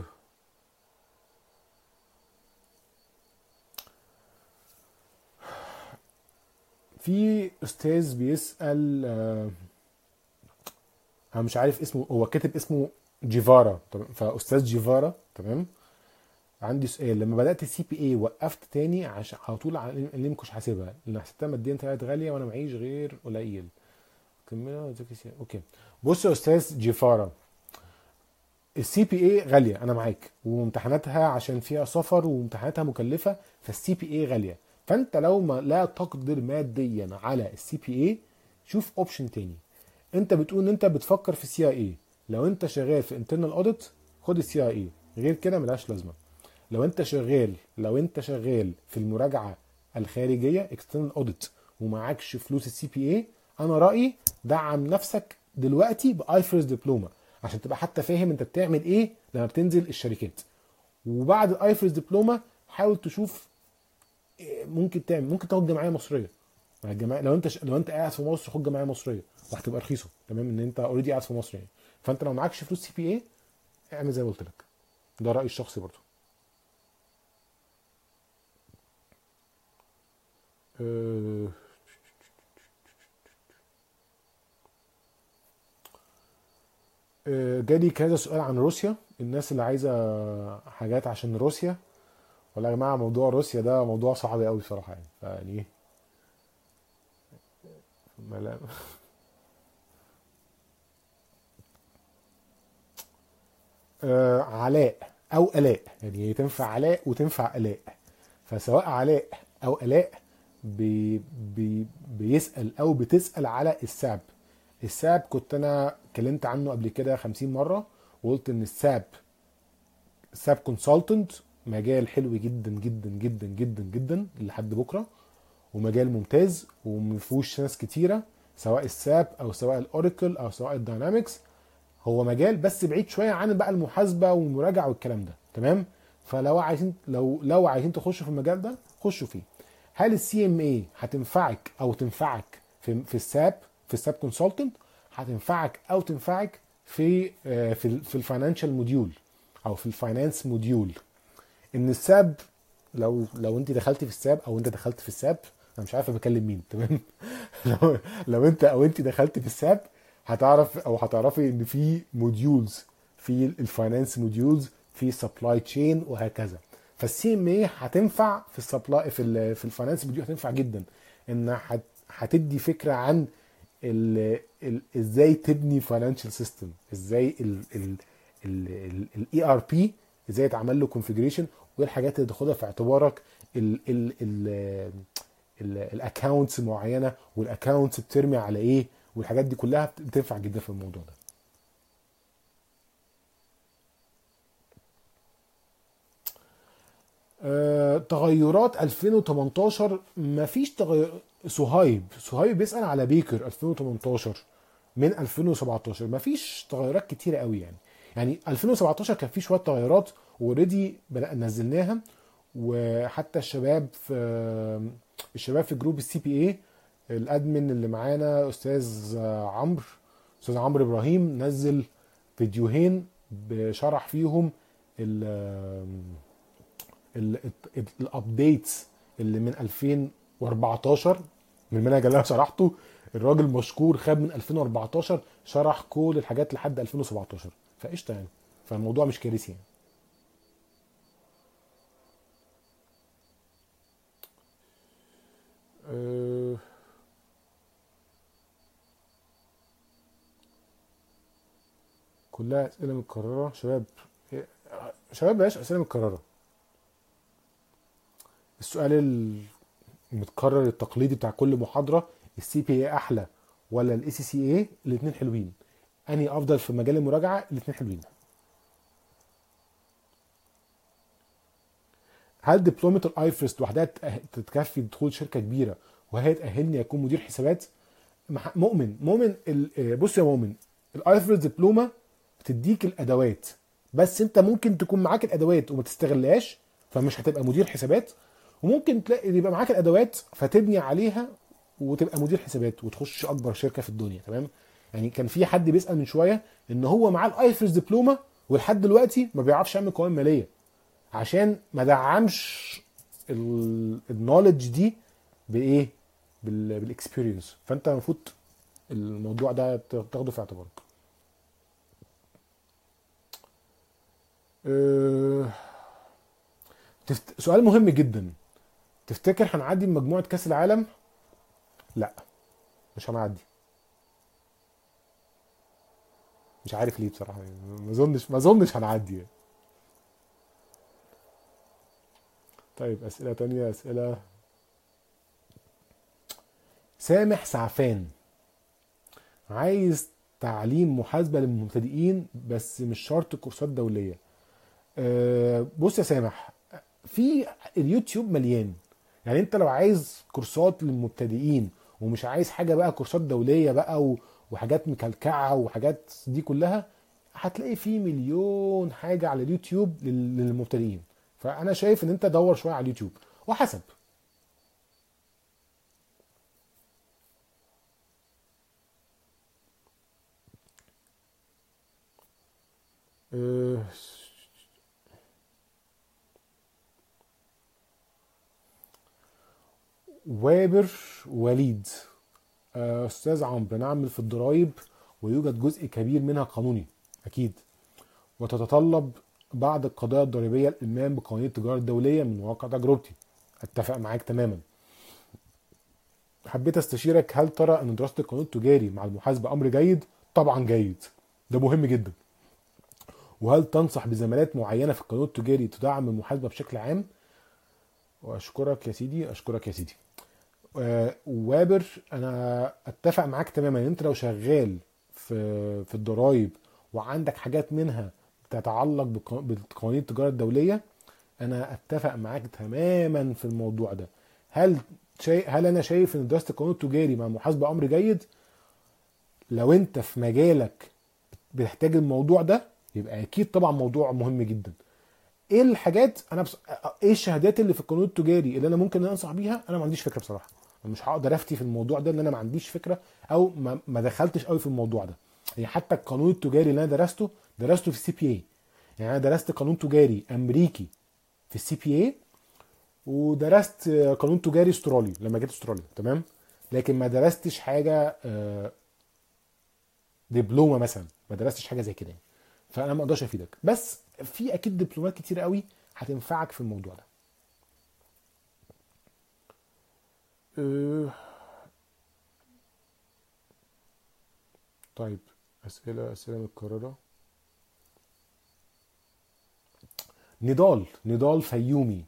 في استاذ بيسال، أه انا مش عارف اسمه، هو كاتب اسمه جيفارا، تمام؟ فاستاذ جيفارا، تمام. عندي سؤال، لما بدات سي بي اي وقفت تاني عشان على طول على- اللي مش حاسبها لان حسبتها ماديا طلعت غاليه وانا معيش غير قليل. كملها ذاكر سي- اوكي. بص يا استاذ جيفارا، السي بي اي غاليه، انا معاك، وامتحاناتها عشان فيها سفر وامتحاناتها مكلفه، فالسي بي اي غاليه. فانت لو ما لا تقدر ماديا على السي بي اي، شوف اوبشن تاني. انت بتقول ان انت بتفكر في سي اي اي. لو انت شغال في انترنال اوديت خد السي اي اي، غير كده ملهاش لازمه. لو انت شغال لو انت شغال في المراجعه الخارجيه اكسترنال اوديت ومعكش فلوس السي بي اي، انا رايي دعم نفسك دلوقتي بايفرز دبلومه، عشان تبقى حتى فاهم انت بتعمل ايه لما بتنزل الشركات. وبعد الايفرز دبلومه حاول تشوف إيه ممكن تعمل. ممكن تاخد جمعيه مصريه. مع الجمعيه، لو انت ش... لو انت قاعد في مصر خد جمعيه مصريه وهتبقى رخيصه، تمام؟ ان انت اوريدي قاعد في مصر يعني. فانت لو معكش فلوس سي بي اي اعمل زي ما قلت لك. ده رايي الشخصي برضو. أه... أه... جالي كذا سؤال عن روسيا، الناس اللي عايزه حاجات عشان روسيا. ولا يا جماعه موضوع روسيا ده موضوع صعب قوي بصراحه يعني، فيعني ايه. ما لا- أه... علاء او الاء، يعني هي تنفع علاء وتنفع الاء. فسواء علاء او الاء، بي بي بيسال او بتسال على الساب. الساب كنت انا اتكلمت عنه قبل كده خمسين مره، وقلت ان الساب الساب كونسلتنت مجال حلو جدا جدا جدا جدا جدا لحد بكره، ومجال ممتاز ومفيهوش ناس كتيره، سواء الساب او سواء الاوراكل او سواء الداينامكس. هو مجال بس بعيد شويه عن بقى المحاسبه والمراجعه والكلام ده، تمام؟ فلو عايزين لو لو عايزين تخشوا في المجال ده خشوا فيه. هل السي ام اي هتنفعك او تنفعك في في الساب في الساب كونسلتنت؟ هتنفعك او تنفعك في آه، في ال- في الفاينانشال موديول او في الفاينانس موديول. ان الساب، لو لو انت دخلت في الساب او انت دخلت في الساب، انا مش عارف أنا بكلم مين، تمام؟ لو لو انت او انت دخلت في الساب، هتعرف او هتعرفي ان في موديولز، في الفاينانس موديولز، في سبلاي تشين وهكذا. فالسي ام اي هتنفع في السبلاي في ال في الفاينانس موديول، هتنفع جدا. ان هت هتدي فكره عن ال ال ازاي تبني فاينانشال سيستم، ازاي الاي ار بي ازاي يتعمل له كونفيجريشن، وايه الحاجات اللي تاخدها في اعتبارك. الاكونتس معينه، والاكونتس بترمي على ايه، والحاجات دي كلها بتنفع جدا في الموضوع ده. أه تغيرات ألفين وتمنتاشر مفيش تغير. صهيب صهيب بيسأل على بيكر ألفين وتمنتاشر من ألفين وسبعتاشر، مفيش تغيرات كتيرة قوي يعني. يعني ألفين وسبعتاشر كان في شوية تغيرات اوريدي نزلناها. وحتى الشباب في الشباب في جروب السي بي اي، الادمن اللي معانا استاذ عمرو استاذ عمرو ابراهيم نزل فيديوهين بشرح فيهم الابديتس اللي من ألفين واربعتاشر، من المنهج اللي انا شرحته. الراجل مشكور خد من ألفين واربعتاشر شرح كل الحاجات لحد ألفين وسبعتاشر، فقشطه يعني. فالموضوع مش كارثي يعني. أه كلها اسئله متكرره شباب. إيه، شباب بلاش اسئله متكرره. السؤال متكرر التقليدي بتاع كل محاضره، السي بي اي احلى ولا الاي سي سي اي؟ الاثنين حلوين. انهي افضل في مجال المراجعه؟ الاثنين حلوين. هل دبلومه الايفرست لوحدها تأه- تكفي دخول شركه كبيره، وهي تاهلني اكون مدير حسابات؟ مح- مؤمن مؤمن ال- آه، بص يا مؤمن، الايفرست دبلومه بتديك الادوات، بس انت ممكن تكون معاك الادوات وما تستغلهاش، فمش هتبقى مدير حسابات. وممكن تلاقي يبقى معاك الادوات فتبني عليها وتبقى مدير حسابات وتخش اكبر شركه في الدنيا. تمام؟ يعني كان في حد بيسال من شويه ان هو معاه الايفرست دبلومه ولحد دلوقتي ما بيعرفش يعمل قوائم ماليه، عشان ما دعمش النولج دي بايه، بالاكسبيرينس. فانت المفروض الموضوع ده تاخده في اعتبارك. أه... تفت... سؤال مهم جدا، تفتكر هنعدي من مجموعة كأس العالم؟ لا، مش هنعدي. مش عارف ليه بصراحة، يعني ما اظنش ما اظنش هنعدي يعني. طيب أسئلة تانية، أسئلة. سامح سعفان عايز تعليم محاسبة للمبتدئين بس مش شرط كورسات دولية. أه بص يا سامح، في اليوتيوب مليان. يعني انت لو عايز كورسات للمبتدئين ومش عايز حاجه بقى كورسات دوليه بقى و- وحاجات مكلكعه وحاجات دي كلها، هتلاقي في مليون حاجه على اليوتيوب لل- للمبتدئين. فانا شايف ان انت دور شويه على اليوتيوب وحسب. أه، وابر وليد، أه، استاذ عمرو، نعمل في الضرايب ويوجد جزء كبير منها قانوني اكيد، وتتطلب بعض القضايا الضريبية الإلمام بقوانين التجارة الدولية من واقع تجربتي. أتفق معاك تماما. حبيت أستشيرك، هل ترى أن دراسة القانون التجاري مع المحاسبة أمر جيد؟ طبعا جيد، ده مهم جدا. وهل تنصح بزمالات معينة في القانون التجاري تدعم المحاسبة بشكل عام؟ وأشكرك يا سيدي، أشكرك يا سيدي. آه، وابر، أنا أتفق معاك تماما. أنت لو شغال في في الضرايب وعندك حاجات منها تتعلق بق- بقوانين التجارة الدولية، انا اتفق معاك تماما في الموضوع ده. هل شاي... هل انا شايف ان دراسه القانون التجاري مع المحاسبه امر جيد؟ لو انت في مجالك بتحتاج الموضوع ده يبقى اكيد طبعا موضوع مهم جدا. ايه الحاجات انا بص... ايه الشهادات اللي في القانون التجاري اللي انا ممكن انصح بيها؟ انا ما عنديش فكره بصراحه، مش هقدر افتي في الموضوع ده ان انا ما عنديش فكره او ما, ما دخلتش قوي في الموضوع ده. يعني حتى القانون التجاري اللي انا درسته درسته في السي بي اي. يعني انا درست قانون تجاري امريكي في السي بي اي، ودرست قانون تجاري استرالي لما جيت استراليا. تمام؟ لكن ما درستش حاجه آه، دبلومه مثلا، ما درستش حاجه زي كده يعني. فانا ما اقدرش افيدك، بس في اكيد دبلومات كتير قوي هتنفعك في الموضوع ده. آه، طيب، اسئله اسئله متكرره. نضال نضال فيومي،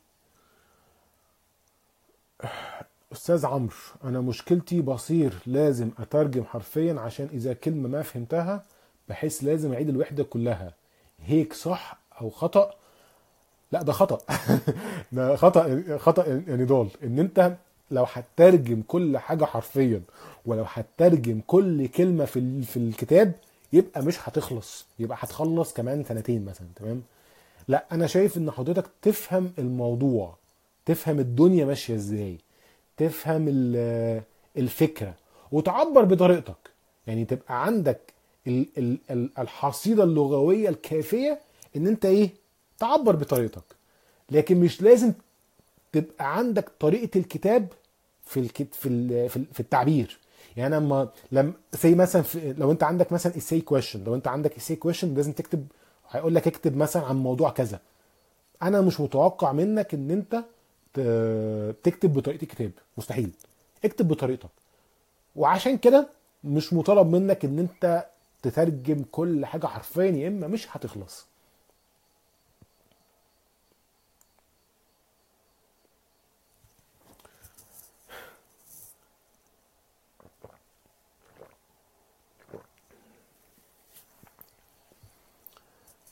استاذ عمرو، انا مشكلتي بصير لازم اترجم حرفيا عشان اذا كلمه ما فهمتها بحيث لازم اعيد الوحده كلها. هيك صح او خطأ؟ لا ده خطأ. ده خطأ خطأ يا نضال. ان انت لو هتترجم كل حاجة حرفيا ولو هتترجم كل كلمة في ال- في الكتاب يبقى مش هتخلص، يبقى هتخلص كمان سنتين مثلا. تمام؟ لا، انا شايف ان حضرتك تفهم الموضوع، تفهم الدنيا ماشية ازاي، تفهم ال- الفكرة وتعبر بطريقتك. يعني تبقى عندك ال- ال- ال- الحصيلة اللغوية الكافية ان انت ايه، تعبر بطريقتك. لكن مش لازم تبقى عندك طريقة الكتاب في الكت في ال- في ال- في التعبير. يعني انا لما لما زي مثلا في لو انت عندك مثلا essay question، لو انت عندك essay question لازم تكتب، هيقول لك اكتب مثلا عن موضوع كذا. انا مش متوقع منك ان انت ت- تكتب بطريقه الكتاب، مستحيل. اكتب بطريقتك. وعشان كده مش مطالب منك ان انت تترجم كل حاجه حرفيا، يا اما مش هتخلص.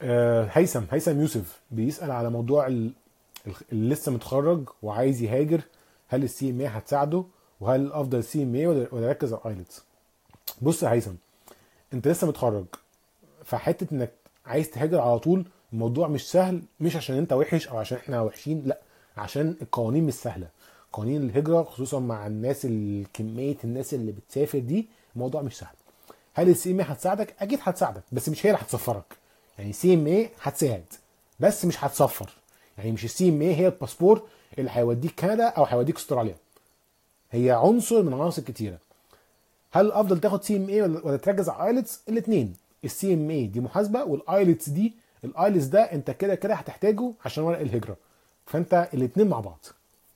آه، هيثم هيثم يوسف بيسأل على موضوع ال- ال- اللي لسه متخرج وعايز يهاجر. هل السي ام اي هتساعده؟ وهل الافضل سي ام اي ولا ولا يركز على الايلتس؟ بص يا هيثم، انت لسه متخرج، فحته انك عايز تهاجر على طول الموضوع مش سهل، مش عشان انت وحش او عشان احنا وحشين، لا، عشان القوانين مش سهله. قوانين الهجره خصوصا مع الناس ال- كميه الناس اللي بتسافر دي، الموضوع مش سهل. هل السي ام اي هتساعدك؟ اكيد هتساعدك، بس مش هي اللي هتسفرك. يعني سي ام اي هتساعد بس مش هتسفر. يعني مش السي ام اي هي الباسبور اللي هيوديك كندا او هيوديك استراليا. هي عنصر من عناصر كتيره. هل الافضل تاخد سي ام اي ولا ولا تركز على ايلتس؟ الاثنين. السي ام اي دي محاسبه، والايلتس دي، الايلتس ده انت كده كده هتحتاجه عشان ورق الهجره. فانت الاثنين مع بعض.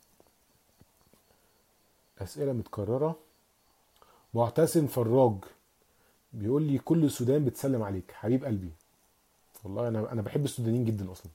اسئله متكرره. معتصم فراج بيقول لي كل السودان بتسلم عليك حبيب قلبي. والله انا انا بحب السودانيين جدا اصلا.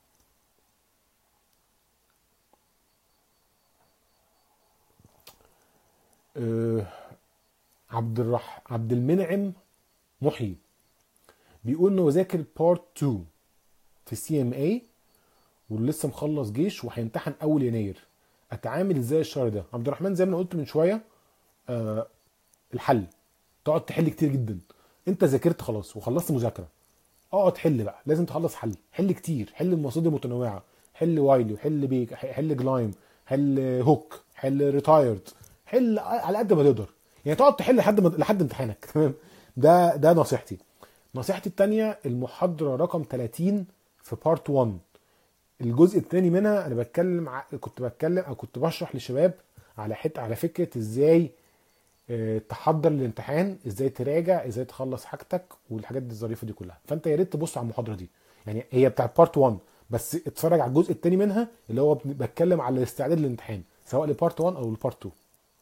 أه عبد الرح عبد المنعم محيي بيقول انه ذاكر بارت اتنين في السي ام اي ولسه مخلص جيش وهيمتحن اول يناير. اتعامل ازاي الشهر ده؟ عبد الرحمن زي ما انا قلت من شويه، أه الحل تقعد تحل كتير جدا. انت ذاكرت خلاص وخلصت مذاكره، اقعد حل بقى. لازم تخلص حل، حل كتير، حل المصادر المتنوعه، حل وايلي، حل بيك، حل جلايم، حل هوك، حل ريتايرد، حل على قد ما تقدر. يعني تقعد تحل لحد ما لحد امتحانك. تمام؟ ده ده نصيحتي. نصيحتي التانية المحاضره رقم تلاتين في بارت واحد، الجزء الثاني منها. انا بتكلم ع... كنت بتكلم او كنت بشرح للشباب على حته على فكره ازاي آه، تحضر الامتحان، ازاي تراجع، ازاي تخلص حاجتك، والحاجات دي الظريفه دي كلها. فانت يا ريت تبص على المحاضره دي. يعني هي بتاعت بارت واحد، بس اتفرج على الجزء الثاني منها اللي هو بن- بتكلم على الاستعداد للامتحان سواء لبارت واحد او لبارت اتنين.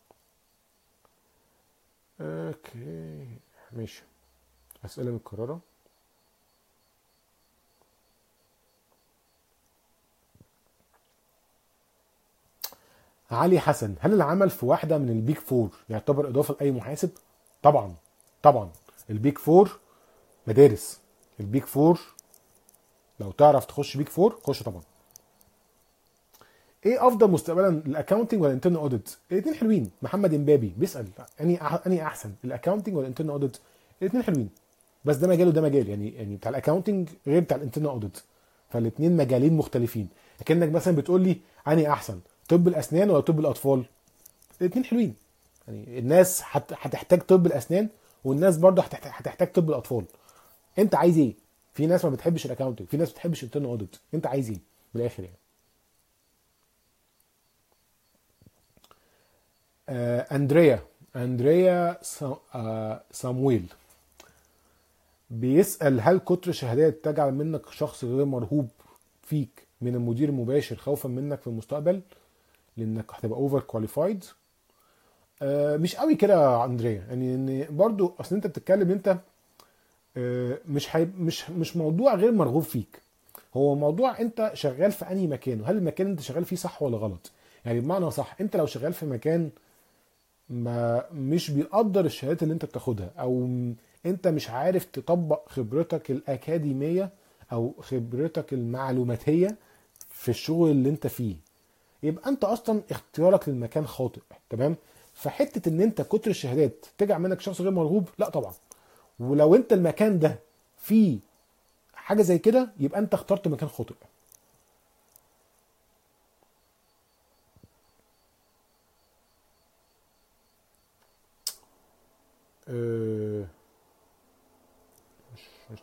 اوكي ماشي. اسئله متكرره. علي حسن، هل العمل في واحده من البيك فور يعتبر اضافه لاي محاسب؟ طبعا طبعا. البيك فور مدارس. البيك فور لو تعرف تخش بيك فور خش طبعا. ايه افضل مستقبلا، الاكاونتنج ولا الانترنال اوديت؟ الاثنين حلوين. محمد امبابي بيسال اني أح- اني احسن، الاكاونتنج ولا الانترنال اوديت؟ الاثنين حلوين، بس ده مجال وده مجال. يعني يعني بتاع الاكاونتنج غير بتاع الانترنال اوديت، فالاثنين مجالين مختلفين. لكنك مثلا بتقول لي اني احسن، طب الاسنان ولا طب الاطفال؟ الاثنين حلوين. يعني الناس هت- هتحتاج طب الاسنان، والناس برضه هتحتاج هتحتاج طب الاطفال. انت عايز ايه؟ في ناس ما بتحبش الاكاونتنج، في ناس ما بتحبش الانترنال اوديت. انت عايز ايه من الاخر يعني؟ آه، اندريا اندريا سا- آه، صامويل بيسأل هل كتر شهادات تجعل منك شخص غير مرغوب فيك من المدير المباشر خوفا منك في المستقبل لانك هتبقى اوفر كواليفايد؟ مش قوي كده يا اندريا. يعني ان برضو اصل انت بتتكلم انت آه، مش هي مش مش موضوع غير مرغوب فيك، هو موضوع انت شغال في انهي مكان، وهل المكان اللي انت شغال فيه صح ولا غلط. يعني بمعنى صح، انت لو شغال في مكان ما مش بيقدر الشهادات اللي انت بتاخدها، او م- انت مش عارف تطبق خبرتك الاكاديمية او خبرتك المعلوماتية في الشغل اللي انت فيه، يبقى انت اصلا اختيارك للمكان خاطئ. تمام؟ فحتة ان انت كتر الشهادات تجعل منك شخص غير مرغوب، لا طبعا. ولو انت المكان ده فيه حاجة زي كده، يبقى انت اخترت مكان خاطئ. اه، مش مش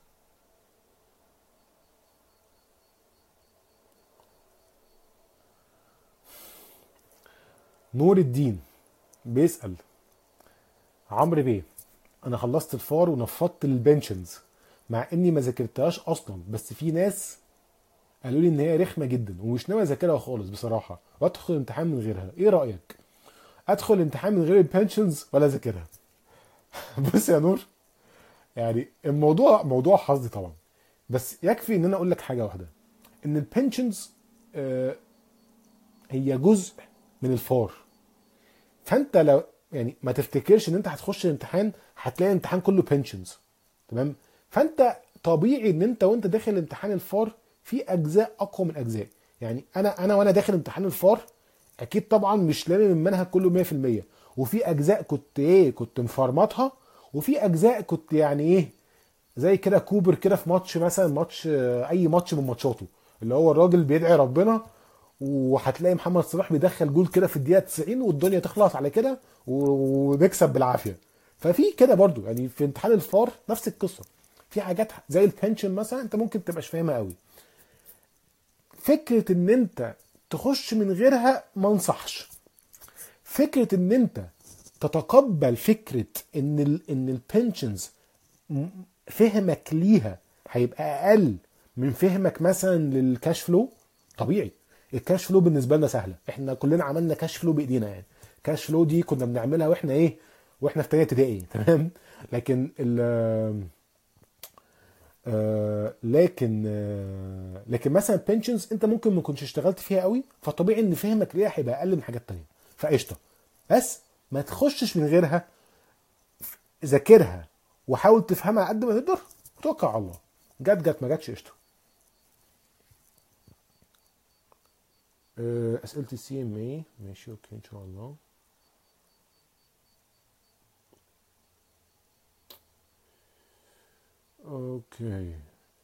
نور الدين بيسأل عمرو بيه، انا خلصت الفار ونفضت البنشنز مع اني ما ذاكرتهاش اصلا، بس في ناس قالوا لي ان هي رخمه جدا ومش ناوي اذاكرها خالص بصراحه، وادخل امتحان من غيرها. ايه رايك؟ ادخل امتحان من غير البنشنز ولا اذاكرها؟ بص يا نور، يعني الموضوع موضوع حظي طبعا، بس يكفي ان انا اقول لك حاجه واحده، ان البنشنز هي جزء من الفار. فانت لو يعني ما تفتكرش ان انت هتخش الامتحان هتلاقي الامتحان كله بنشنز. تمام؟ فانت طبيعي ان انت وانت داخل امتحان الفار في اجزاء اقوى من اجزاء. يعني انا انا وانا داخل امتحان الفار اكيد طبعا مش لامم المنهج كله مية في المية، وفي اجزاء كنت ايه كنت مفرمطها، وفي اجزاء كنت يعني ايه زي كده كوبر كده في ماتش مثلا، ماتش آه، اي ماتش من ماتشاته، اللي هو الراجل بيدعي ربنا وهتلاقي محمد صلاح بيدخل جول كده في الدقيقه تسعين والدنيا تخلص على كده ونكسب بالعافيه. ففي كده برضو يعني في امتحان الفار نفس القصه، في حاجات زي البنشن مثلا انت ممكن تبقاش فاهمها قوي. فكره ان انت تخش من غيرها ما انصحش. فكره ان انت تتقبل فكره ان ال ان البنشنز فهمك ليها هيبقى اقل من فهمك مثلا للكاش فلو. طبيعي الكاش فلو بالنسبه لنا سهله، احنا كلنا عملنا كاش فلو بايدينا. يعني كاش فلو دي كنا بنعملها واحنا ايه واحنا في تانية ابتدائي تمام. لكن ال آه لكن آه لكن مثلا بنشنز انت ممكن ما كنتش اشتغلت فيها قوي، فطبيعي ان فهمك ليها هيبقى اقل من حاجات تانية، فقشطه. بس ما تخشش من غيرها، ذاكرها وحاول تفهمها قد ما تقدر، توكل على الله. جت جت ما جاتش قشطه. آه، اسئله السي ام اي ماشي اوكي ان شاء الله. اوكي.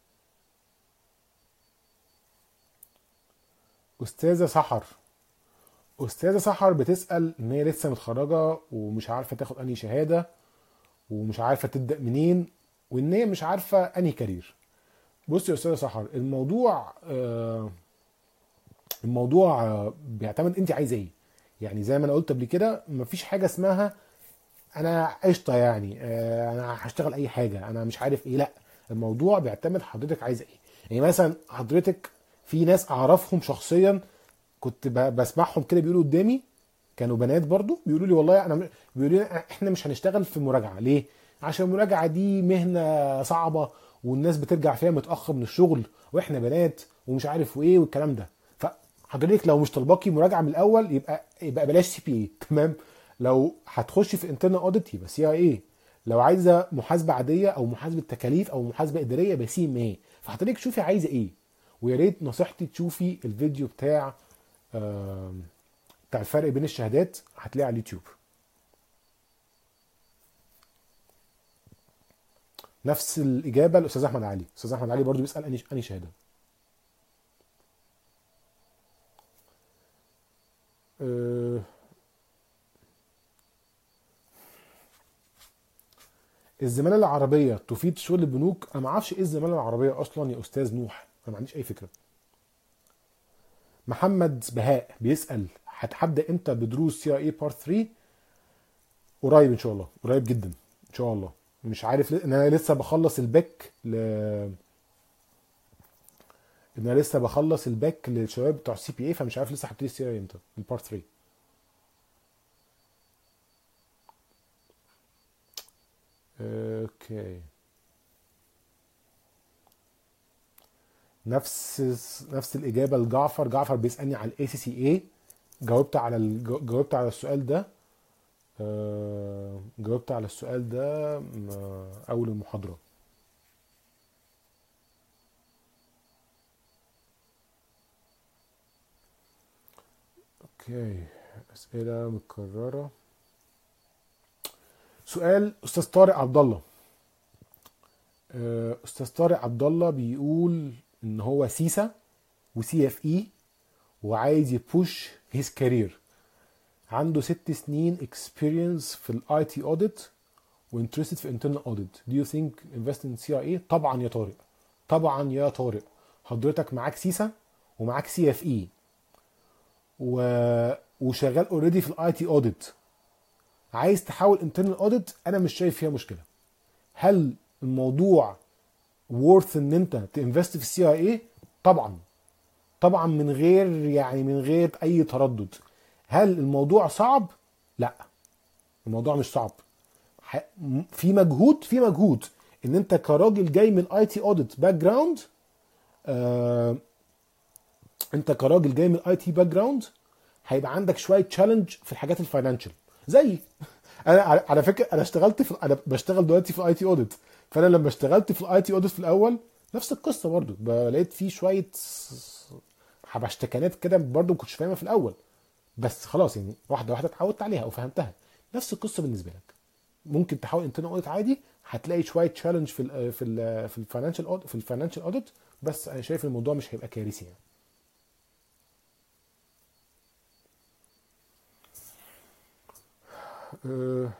استاذه سحر استاذه سحر بتسال ان هي لسه متخرجه ومش عارفه تاخد انهي شهاده، ومش عارفه تبدا منين، وان هي مش عارفه انهي كارير. بصي يا استاذه سحر، الموضوع آه الموضوع آه بيعتمد انت عايزه ايه. يعني زي ما انا قلت قبل كده مفيش حاجه اسمها انا قشطه يعني آه انا هشتغل اي حاجه انا مش عارف ايه. لا، الموضوع بيعتمد حضرتك عايزه ايه. يعني مثلا حضرتك في ناس اعرفهم شخصيا كنت ب- بسمعهم كده بيقولوا قدامي، كانوا بنات برضو بيقولوا لي والله انا م- بيقولوا لي احنا مش هنشتغل في المراجعه. ليه؟ عشان المراجعه دي مهنه صعبه والناس بترجع فيها متاخر من الشغل واحنا بنات ومش عارف وايه والكلام ده. فحضرتك لو مش طالباكي مراجعه من الاول يبقى يبقى بلاش سي بي اي تمام. لو هتخشي في انترنال اوديت يبقى سي اي اي. لو عايزه محاسبه عاديه او محاسبه تكاليف او محاسبه اداريه يبقى سي ام اي. فحضرتك شوفي عايزه ايه. ويا ريت نصيحتي تشوفي الفيديو بتاع آم، بتاع الفرق بين الشهادات، هتلاقيه على اليوتيوب. نفس الاجابه الاستاذ احمد علي. الاستاذ احمد علي برضو بيسال اني اني شهاده. أه، الزماله العربيه تفيد شغل البنوك؟ انا ما اعرفش ايه الزماله العربيه اصلا يا استاذ نوح، انا ما عنديش اي فكره. محمد بهاء بيسال هتبدا امتى بدروس سي اي بارت ثلاثة؟ قريب ان شاء الله، قريب جدا ان شاء الله. مش عارف ل- ان انا لسه بخلص الباك ل... ان انا لسه بخلص الباك للشباب بتوع السي بي اي، فمش عارف لسه هبتدي السي اي امتى البارت ثلاثة. اوكي. نفس نفس الاجابه لجعفر. جعفر بيسالني على الاي سي سي اي. جاوبت على الج- جاوبت على السؤال ده. آه، جاوبت على السؤال ده م- اول المحاضره. اوكي. اسئله متكرره. سؤال استاذ طارق عبد الله. آه، استاذ طارق عبد الله بيقول ان هو سيسا وسي اف اي وعايز يبوش هيز كارير. عنده ست سنين experience في الاي تي audit وانترستد في internal audit. Do you think invest in سي اي اي؟ طبعا يا طارق، طبعا يا طارق. حضرتك معاك سيسا ومعاك سي اف اي و... وشغال اوريدي في الاي تي اوديت، عايز تحول انترنال اوديت، انا مش شايف فيها مشكله. هل الموضوع وورث ان انت تنفست في السي اي اي؟ طبعا، طبعا من غير يعني من غير اي تردد. هل الموضوع صعب؟ لا، الموضوع مش صعب. ح- في مجهود في مجهود ان انت كراجل جاي من اي تي اوديت باك جراوند. آه انت كراجل جاي من اي تي باك جراوند هيبقى عندك شويه تشالنج في الحاجات الفاينانشال زي انا على على فكره انا اشتغلت في انا بشتغل دلوقتي في الاي تي اوديت. فانا لما اشتغلت في الاي تي اوديت في الاول نفس القصه برضو، ب- لقيت فيه شويه حبشتكنات كده برضو ما كنتش فاهمها في الاول. بس خلاص يعني واحده واحده اتعودت عليها او فهمتها. نفس القصه بالنسبه لك. ممكن تحاول انترنال اوديت عادي، هتلاقي شويه تشالنج في ال في ال في الفاينانشال في الفاينانشال اوديت. بس انا شايف الموضوع مش هيبقى كارثي يعني. أه،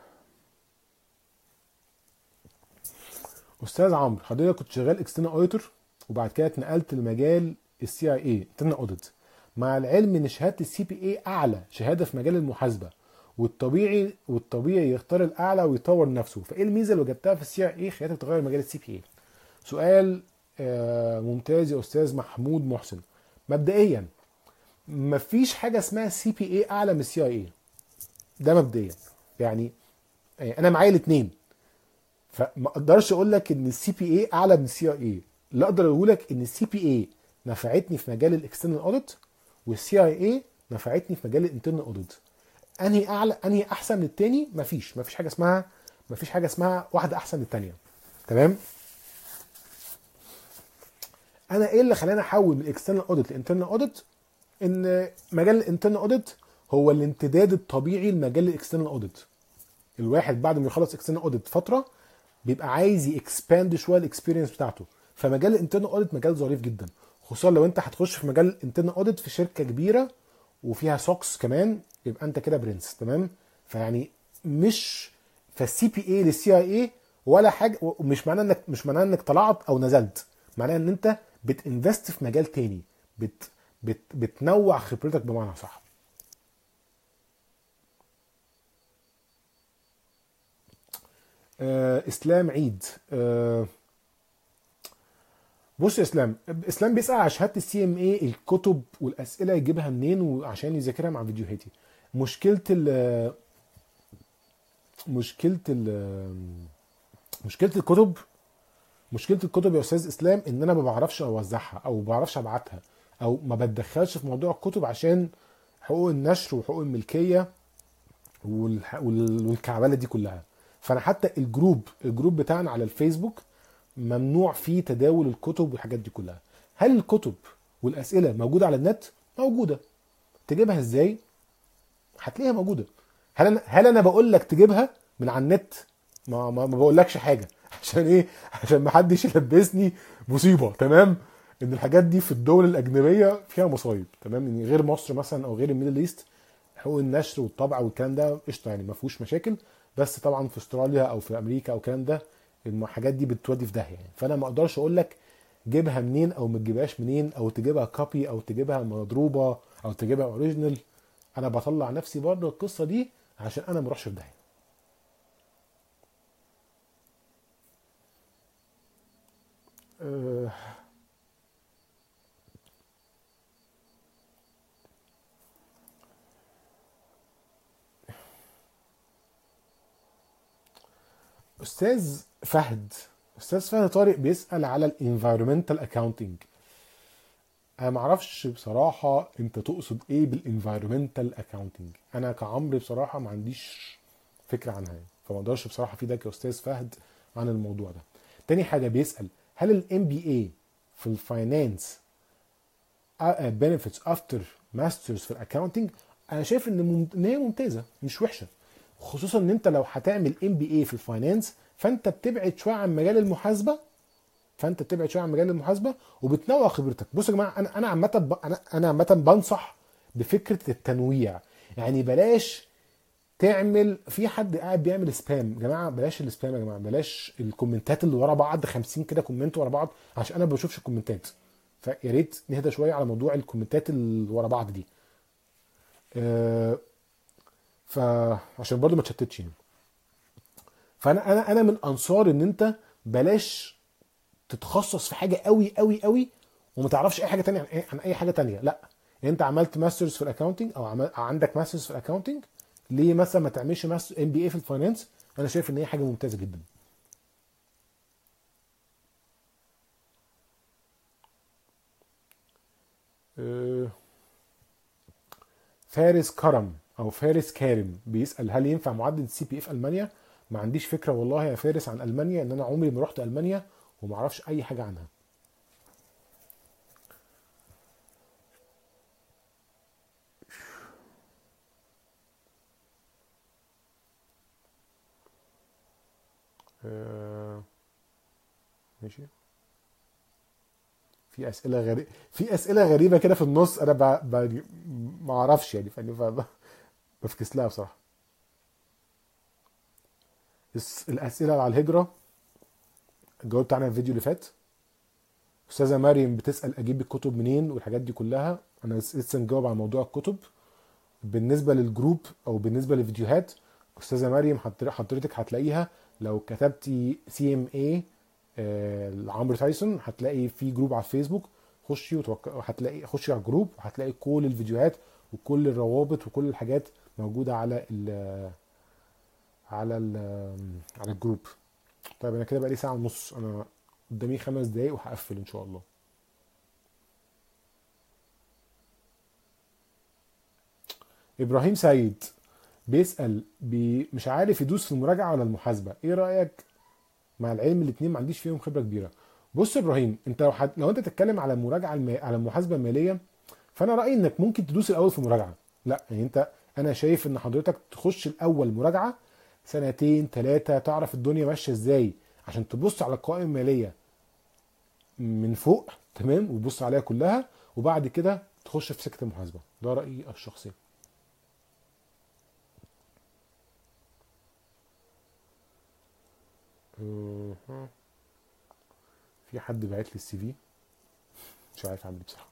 استاذ عمرو، حضرتك كنت شغال اكسترنال اوديتور وبعد كده اتنقلت لمجال السي اي اي انترنال اوديت، مع العلم ان شهاده السي بي اي اعلى شهاده في مجال المحاسبه، والطبيعي والطبيعي يختار الاعلى ويطور نفسه، فايه الميزه اللي وجدتها في السي اي اي خلتك تغير مجال السي بي اي؟ سؤال آه، ممتاز يا استاذ محمود محسن. مبدئيا مفيش حاجه اسمها سي بي اي اعلى من السي اي اي. ده مبدئيا يعني. آه، انا معايا الاثنين، فما اقدرش اقول لك ان السي بي اي اعلى من السي اي اي. اللي اقدر اقول لك ان السي بي اي نفعتني في مجال الاكسترنال اوديت، والسي اي اي نفعتني في مجال الانترنال اوديت. انهي اعلى انهي احسن من التاني؟ مفيش مفيش حاجه اسمها مفيش حاجه اسمها واحده احسن من التانيه. تمام. انا ايه اللي خلاني احول من الاكسترنال اوديت للانترنال اوديت؟ ان مجال الانترنال اوديت هو الامتداد الطبيعي لمجال الاكسترنال اوديت. الواحد بعد ما يخلص اكسترنال اوديت فتره بيبقى عايز يكسباند شويه الاكسبيرينس بتاعته. فمجال الانترنال اوديت مجال ظريف جدا، خصوصا لو انت هتخش في مجال الانترنال اوديت في شركه كبيره وفيها سوكس كمان، يبقى انت كده برنس. تمام. فيعني مش فالسي بي اي للسي اي اي ولا حاجه، ومش معناه انك مش معناه انك طلعت او نزلت، معناه ان انت بتنفست في مجال تاني، بت بت بتنوع خبرتك بمعنى صح. آه اسلام عيد. آه بص يا اسلام، اسلام بيسأل على شهاده السي ام اي الكتب والاسئله يجيبها منين وعشان يذاكرها مع فيديوهاتي. مشكله ال مشكله ال مشكله الكتب مشكله الكتب يا استاذ اسلام ان انا ما بعرفش اوزعها او ما بعرفش ابعتها، او ما بتدخلش في موضوع الكتب عشان حقوق النشر وحقوق الملكيه والح... وال- والكعبله دي كلها. فانا حتى الجروب الجروب بتاعنا على الفيسبوك ممنوع فيه تداول الكتب والحاجات دي كلها. هل الكتب والاسئله موجوده على النت؟ موجوده. تجيبها ازاي؟ هتلاقيها موجوده. هل انا هل انا بقول لك تجيبها من على النت؟ ما ما, ما بقولكش حاجه عشان ايه؟ عشان ما حدش يلبسني مصيبه. تمام. ان الحاجات دي في الدول الاجنبيه فيها مصايب. تمام. يعني غير مصر مثلا او غير الميدل ايست، حقوق النشر والطبع والكلام ده قشطه يعني ما فيهوش مشاكل. بس طبعا في استراليا او في امريكا او الكلام ده الحاجات دي بتودي في داهيه يعني. فانا ما اقدرش اقول لك جيبها منين او ما تجيبهاش منين، او تجيبها كوبي او تجيبها مضروبه او تجيبها اوريجينال. انا بطلع نفسي بره القصه دي عشان انا ما اروحش في داهيه. أه، استاذ فهد استاذ فهد طارق بيسال على الانفايرمنتال اكاونتنج. انا ما اعرفش بصراحه انت تقصد ايه بالانفايرمنتال اكاونتنج. انا كعمرو بصراحه ما عنديش فكره عنها يعني. فما اقدرش بصراحه افيدك يا استاذ فهد عن الموضوع ده. تاني حاجه بيسال هل الام بي اي في الفاينانس بنفيتس افتر ماسترز في الاكاونتنج؟ انا شايف ان مم- ان هي ممتازه مش وحشه، خصوصا ان انت لو هتعمل ام بي اي في الفاينانس فانت بتبعد شويه عن مجال المحاسبه فانت بتبعد شويه عن مجال المحاسبه وبتنوع خبرتك. بصوا يا جماعه، انا انا عامه ب- انا انا عامه بنصح بفكره التنويع. يعني بلاش تعمل في حد قاعد بيعمل سبام. يا جماعه بلاش السبام، يا جماعه بلاش الكومنتات اللي ورا بعض خمسين كده كومنت ورا بعض، عشان انا ما بشوفش الكومنتات. فيا ريت نهدى شويه على موضوع الكومنتات اللي ورا بعض دي. آه، فعشان برضو ما تشتتش يعني. فانا انا انا من انصار ان انت بلاش تتخصص في حاجه قوي قوي قوي وما تعرفش اي حاجه تانية عن اي عن اي حاجه تانية. لا، يعني انت عملت ماسترز في الاكاونتنج او عمل عندك ماسترز في الاكاونتنج، ليه مثلا ما تعملش ماستر ام بي اي في الفاينانس؟ انا شايف ان هي حاجه ممتازه جدا. آه، فارس كرم او فارس كارم بيسال هل ينفع معادله السي بي اي في المانيا. ما عنديش فكره والله يا فارس عن المانيا، ان انا عمري ما رحت المانيا وما اعرفش اي حاجه عنها. آه، ماشي. في اسئله غريبه في اسئله غريبه كده في النص، انا ب... ب... ما اعرفش يعني، فاهم؟ ف- بفكس لها بصراحه. الس- الاسئله على الهجره جاوبت عنها في الفيديو اللي فات. استاذه مريم بتسال اجيب الكتب منين والحاجات دي كلها، انا لس- لسه مجاوب على موضوع الكتب. بالنسبه للجروب او بالنسبه للفيديوهات، استاذه مريم حضر- حضرتك هتلاقيها لو كتبتي سي ام اي لعمرو تايسون، هتلاقي في جروب على الفيسبوك. خشي وتوك... هتلاقي خشي على الجروب، وهتلاقي كل الفيديوهات وكل الروابط وكل الحاجات موجوده على ال على ال على الجروب. طيب انا كده بقى لي ساعه ونص، انا قدامي خمس دقايق وهقفل ان شاء الله. ابراهيم سيد بيسأل بي مش عارف يدوس في المراجعة ولا المحاسبة، ايه رأيك؟ مع العلم الاتنين ما عنديش فيهم خبرة كبيرة. بص يا ابراهيم، انت لو حد... لو انت تتكلم على المراجعة الم... على المحاسبة المالية، فانا رأيي انك ممكن تدوس الاول في المراجعة. لا يعني انت، انا شايف ان حضرتك تخش الاول مراجعة سنتين ثلاثة، تعرف الدنيا ماشية ازاي، عشان تبص على القوائم المالية من فوق، تمام، وتبص عليها كلها، وبعد كده تخش في سكة المحاسبة. ده رأيي الشخصي. أه، في حد بعت لي السي في، مش عارف اعمل ايه بصراحه.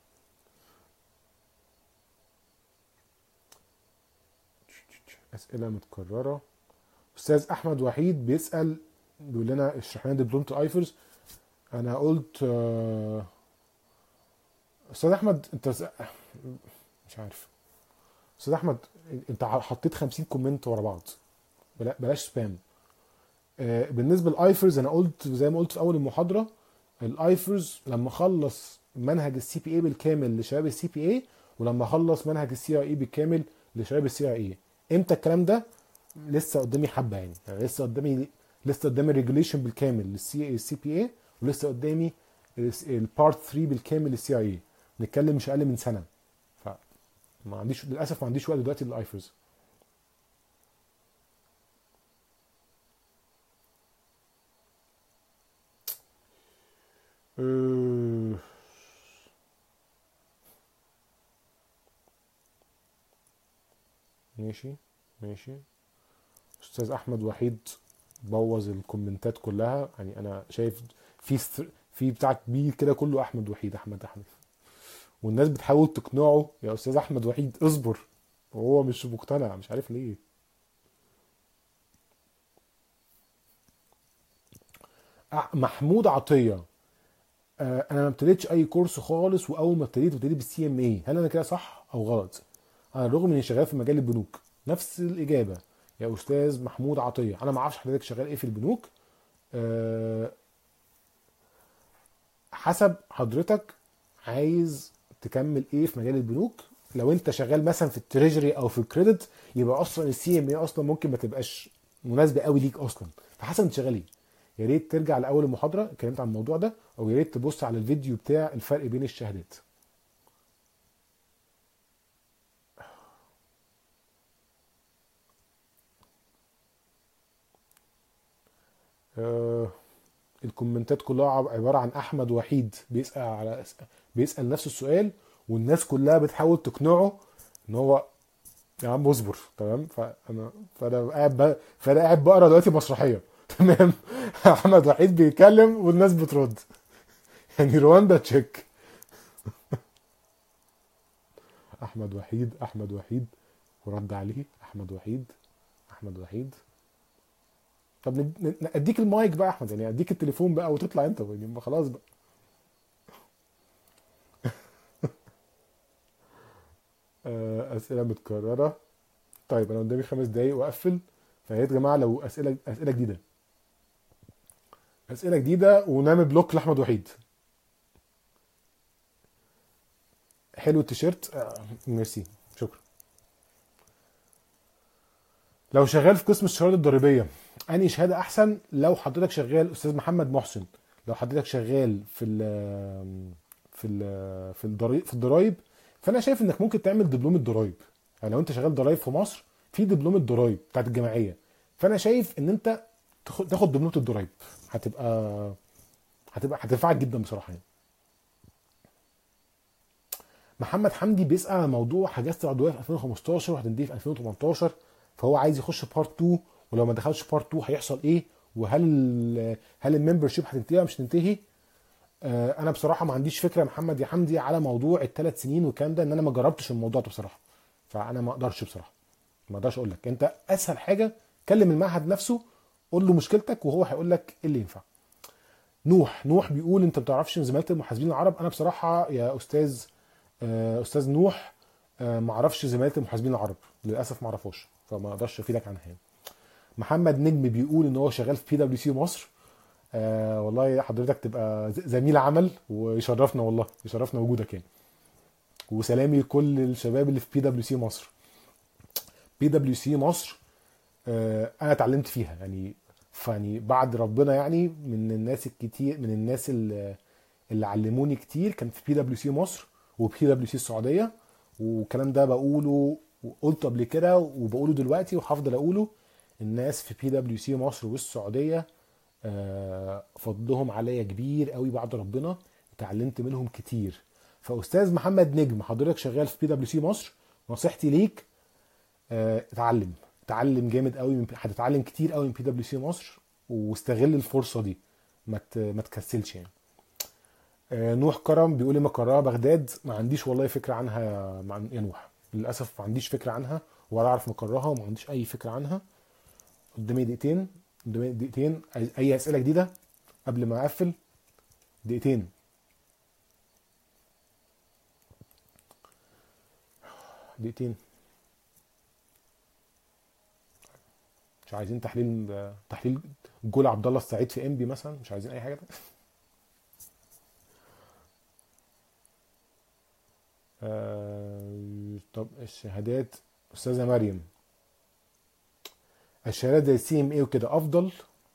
اسئله متكرره. استاذ احمد وحيد بيسال، بيقول لنا اشرح لنا دبلومه الايفرز. انا قلت آه، استاذ احمد انت س- مش عارف. استاذ احمد، انت حطيت خمسين كومنت ورا بعض، بلا- بلاش سبام. آه، بالنسبه للايفرز، انا قلت زي ما قلت في اول المحاضره، الايفرز لما اخلص منهج السي بي اي بالكامل لشباب السي بي اي، ولما اخلص منهج السي اي اي بالكامل لشباب السي اي اي. امتى الكلام ده؟ لسه قدامي حبه يعني, يعني لسه قدامي لسه قدامي الريجوليشن بالكامل للسي السي بي اي، ولسه قدامي البارت ثلاثة بالكامل للسي اي اي. نتكلم مش اقل من سنه. فما عنديش للاسف، ما عنديش وقت دلوقتي للايفرز. أه، ماشي ماشي. استاذ احمد وحيد بوظ الكومنتات كلها، يعني انا شايف في ست... في بتاع كبير كده كله احمد وحيد احمد احمد، والناس بتحاول تقنعه يا استاذ احمد وحيد اصبر، وهو مش مقتنع، مش عارف ليه. أح- محمود عطيه، آه، انا ما ابتديتش اي كورس خالص، واول ما ابتديت ابتديت بالسي ام اي، هل انا كده صح او غلط؟ على الرغم اني شغال في مجال البنوك. نفس الاجابه يا استاذ محمود عطيه، انا ما اعرفش حضرتك شغال ايه في البنوك. أه، حسب حضرتك عايز تكمل ايه في مجال البنوك. لو انت شغال مثلا في التريجري او في الكريدت، يبقى اصلا السي ام اي اصلا ممكن ما تبقاش مناسبه قوي ليك اصلا. فحسب انت شغال ايه. يا ريت ترجع لاول المحاضره اتكلمت عن الموضوع ده، او يا ريت تبص على الفيديو بتاع الفرق بين الشهادات. آه، الكومنتات كلها عب- عباره عن احمد وحيد بيسال على بيسال نفس السؤال، والناس كلها بتحاول تقنعه ان هو يا عم اصبر، تمام. فانا فانا قاعد ب... فانا قاعد بقرا دلوقتي مسرحيه تمام. احمد وحيد بيتكلم والناس بترد، يعني رواندا تشيك. احمد وحيد احمد وحيد، ورد عليه احمد وحيد احمد وحيد. طب ند- ند- اديك المايك بقى يا احمد، يعني اديك التليفون بقى وتطلع انت، يعني ما خلاص بقى. آه، اسئله متكرره. طيب انا قدامي خمس دقايق واقفل، فيا ريت يا جماعه لو اسئله اسئله جديده، اسئله جديده، ونعمل بلوك لاحمد وحيد. حلو التيشيرت، آه، ميرسي، شكرا. لو شغال في قسم الشهادات الضريبيه، انهي شهاده احسن؟ لو حضرتك شغال استاذ محمد محسن، لو حضرتك شغال في ال في ال في الضريب في الضرايب، فانا شايف انك ممكن تعمل دبلوم الضرايب. يعني لو انت شغال ضرايب في مصر، في دبلوم الضرايب بتاعت الجمعيه، فانا شايف ان انت تاخد تاخد دبلومه الضرايب، هتبقى هتبقى هتنفعك جدا بصراحه يعني. محمد حمدي بيسأل عن موضوع حجزت العضويه في ألفين وخمستاشر وهتنتهي في ألفين وتمنتاشر، فهو عايز يخش بارت اتنين، ولو ما دخلش بارت اتنين هيحصل ايه، وهل هل الممبر شيب هتنتهي ولا مش هتنتهي؟ آه، انا بصراحه ما عنديش فكره يا محمد يا حمدي على موضوع الثلاث سنين والكلام ده، ان انا ما جربتش الموضوع ده بصراحه، فانا ما اقدرش بصراحه، ما اقدرش اقول لك. انت اسهل حاجه كلم المعهد نفسه، قول له مشكلتك وهو هيقول لك ايه اللي ينفع. نوح نوح بيقول انت ما بتعرفش من زماله المحاسبين العرب. انا بصراحه يا استاذ آه، استاذ نوح، آه، ما اعرفش زماله المحاسبين العرب للاسف، ما اعرفوش، فما اقدرش افيدك عنها يعني. محمد نجم بيقول ان هو شغال في بي دبليو سي مصر. آه والله حضرتك تبقى ز- زميل عمل ويشرفنا، والله يشرفنا وجودك يعني. وسلامي لكل الشباب اللي في بي دبليو سي مصر. بي دبليو سي مصر آه انا اتعلمت فيها يعني، فاني بعد ربنا يعني، من الناس الكتير، من الناس اللي, اللي علموني كتير كان في بي دبليو سي مصر وبي دبليو سي السعوديه. والكلام ده بقوله وقلته قبل كده وبقوله دلوقتي وهفضل اقوله، الناس في بي دبليو سي مصر والسعوديه آه، فضلهم عليا كبير قوي بعد ربنا، اتعلمت منهم كتير. فاستاذ محمد نجم حضرتك شغال في بي دبليو سي مصر، نصيحتي ليك آه، اتعلم اتعلم جامد قوي من هتتعلم كتير قوي من بي دبليو سي مصر، واستغل الفرصه دي، ما ت- ما تكسلش يعني. آه، نوح كرم بيقول لي مقرها بغداد، ما عنديش والله فكره عنها يا مع- يا نوح، للاسف ما عنديش فكره عنها، ولا اعرف مقرها، وما عنديش اي فكره عنها. قدامي دقيقتين، قدامي دقيقتين، اي أي اسئله جديده قبل ما اقفل؟ دقيقتين. دقيقتين. مش عايزين تحليل تحليل جول عبد الله السعيد في انبي مثلا؟ مش عايزين اي حاجه ده؟ آه طب الشهادات، استاذه مريم، الشهادات زي السي ام اي وكده افضل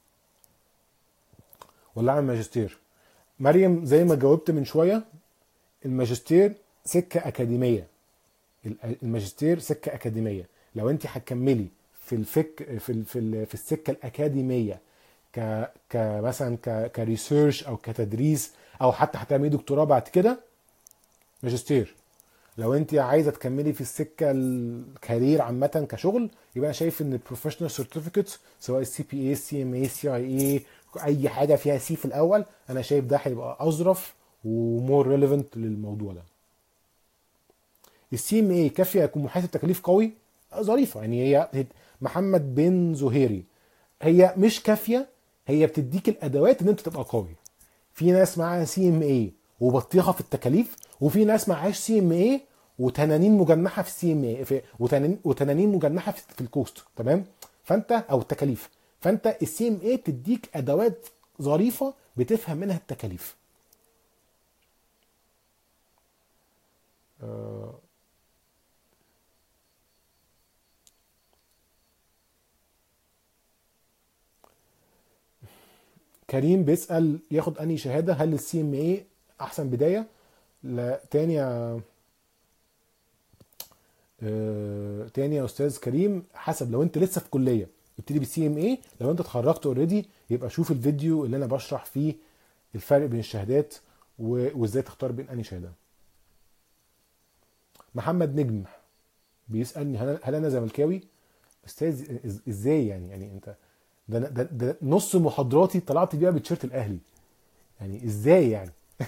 ولا اعمل ماجستير؟ مريم زي ما جاوبت من شويه، الماجستير سكه اكاديميه، الماجستير سكه اكاديميه. لو انت هتكملي في الفك في ال... في, ال... في السكه الاكاديميه، ك كمثلا ك كريسيرش او كتدريس، او حتى هتعملي دكتوراه بعد كده، ماجستير. لو انت عايزه تكملي في السكه الكارير عامه كشغل، يبقى انا شايف ان البروفيشنال سيرتيفيكتس سواء السي بي اي، سي ام اي، سي اي اي، اي حاجه فيها سي في الاول، انا شايف ده هيبقى اظرف ومور ريليفنت للموضوع ده. السي ام اي كافيه يكون محاسب تكاليف قوي؟ ظريفه يعني. هي محمد بن زهيري، هي مش كافيه، هي بتديك الادوات ان انت تبقى قوي. في ناس معاها سي ام اي وبطيخه في التكاليف، وفي ناس معهاش سي ام اي وتنانين مجنحه في السي ام اي، وتنانين وتنانين مجنحه في في الكوست، تمام؟ فانت او التكاليف، فانت السي ام اي بتديك ادوات ظريفه بتفهم منها التكاليف. آه، كريم بيسأل ياخد انهي شهاده، هل السي ام اي احسن بدايه؟ لا تاني يا آه، تاني يا استاذ كريم، حسب. لو انت لسه في كليه ابتدي بالسي ام اي، لو انت اتخرجت اوريدي يبقى شوف الفيديو اللي انا بشرح فيه الفرق بين الشهادات و- وازاي تختار بين انهي شهاده. محمد نجم بيسالني هل هل انا زملكاوي؟ استاذ إز- ازاي يعني؟ يعني انت ده, أنا- ده, ده نص محاضراتي طلعت بيها بتيشيرت الاهلي، يعني ازاي يعني؟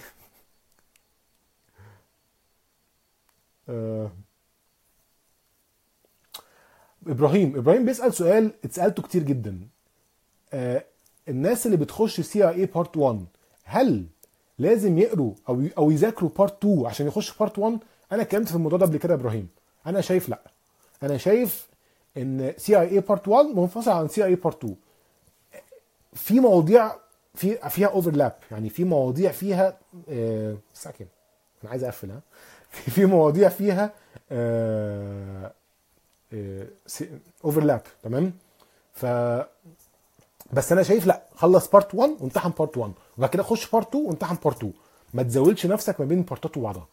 آه ابراهيم ابراهيم بيسال سؤال اتسالته كتير جدا. آه الناس اللي بتخش سي اي اي بارت واحد، هل لازم يقروا او او يذاكروا بارت اتنين عشان يخشوا بارت واحد؟ انا اتكلمت في الموضوع ده قبل كده يا ابراهيم. انا شايف لا، انا شايف ان سي اي اي بارت واحد منفصل عن سي اي اي بارت اتنين. في مواضيع في فيها اوفرلاب، يعني في مواضيع فيها آه الساعه كام؟ انا عايز اقفل ها. في في مواضيع فيها آه اوفرلاب. تمام. ف بس انا شايف لا، خلص بارت واحد وامتحن بارت واحد، وبعد كده خش بارت اتنين وامتحن بارت اتنين. ما تزودش نفسك ما بين بارتات وبعضها.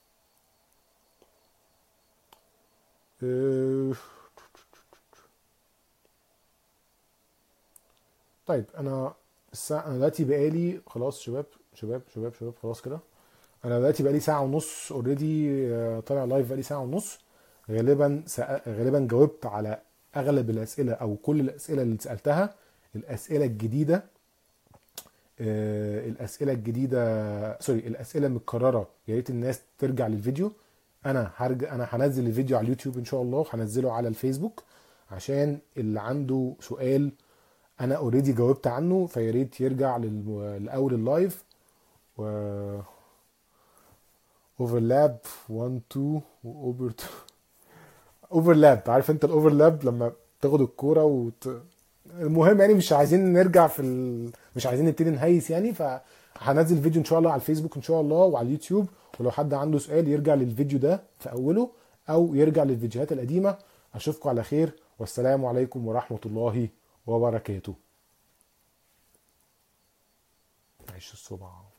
أه، طيب انا الساعه، انا دلوقتي بقالي خلاص شباب شباب شباب شباب خلاص كده. انا دلوقتي بقالي ساعه ونص اوريدي طالع لايف، بقالي ساعه ونص. غالبا سأ... غالبا جاوبت على اغلب الاسئله او كل الاسئله اللي سالتها. الاسئله الجديده آه، الاسئله الجديده سوري الاسئله المتكرره يا ريت الناس ترجع للفيديو. انا هرجع، انا هنزل الفيديو على اليوتيوب ان شاء الله، وهنزله على الفيسبوك عشان اللي عنده سؤال انا اوريدي جاوبت عنه، فيا ريت يرجع لل- لاول اللايف. و اوفرلاب واحد اتنين واوفر اوفرلاب. عارف انت الاوفرلاب لما تاخد الكوره وت... المهم يعني مش عايزين نرجع في ال... مش عايزين نبتدي نهيس يعني. فهنزل فيديو ان شاء الله على الفيسبوك ان شاء الله وعلى اليوتيوب، ولو حد عنده سؤال يرجع للفيديو ده في اوله او يرجع للفيديوهات القديمه. اشوفكم على خير، والسلام عليكم ورحمه الله وبركاته. معيش الصبح.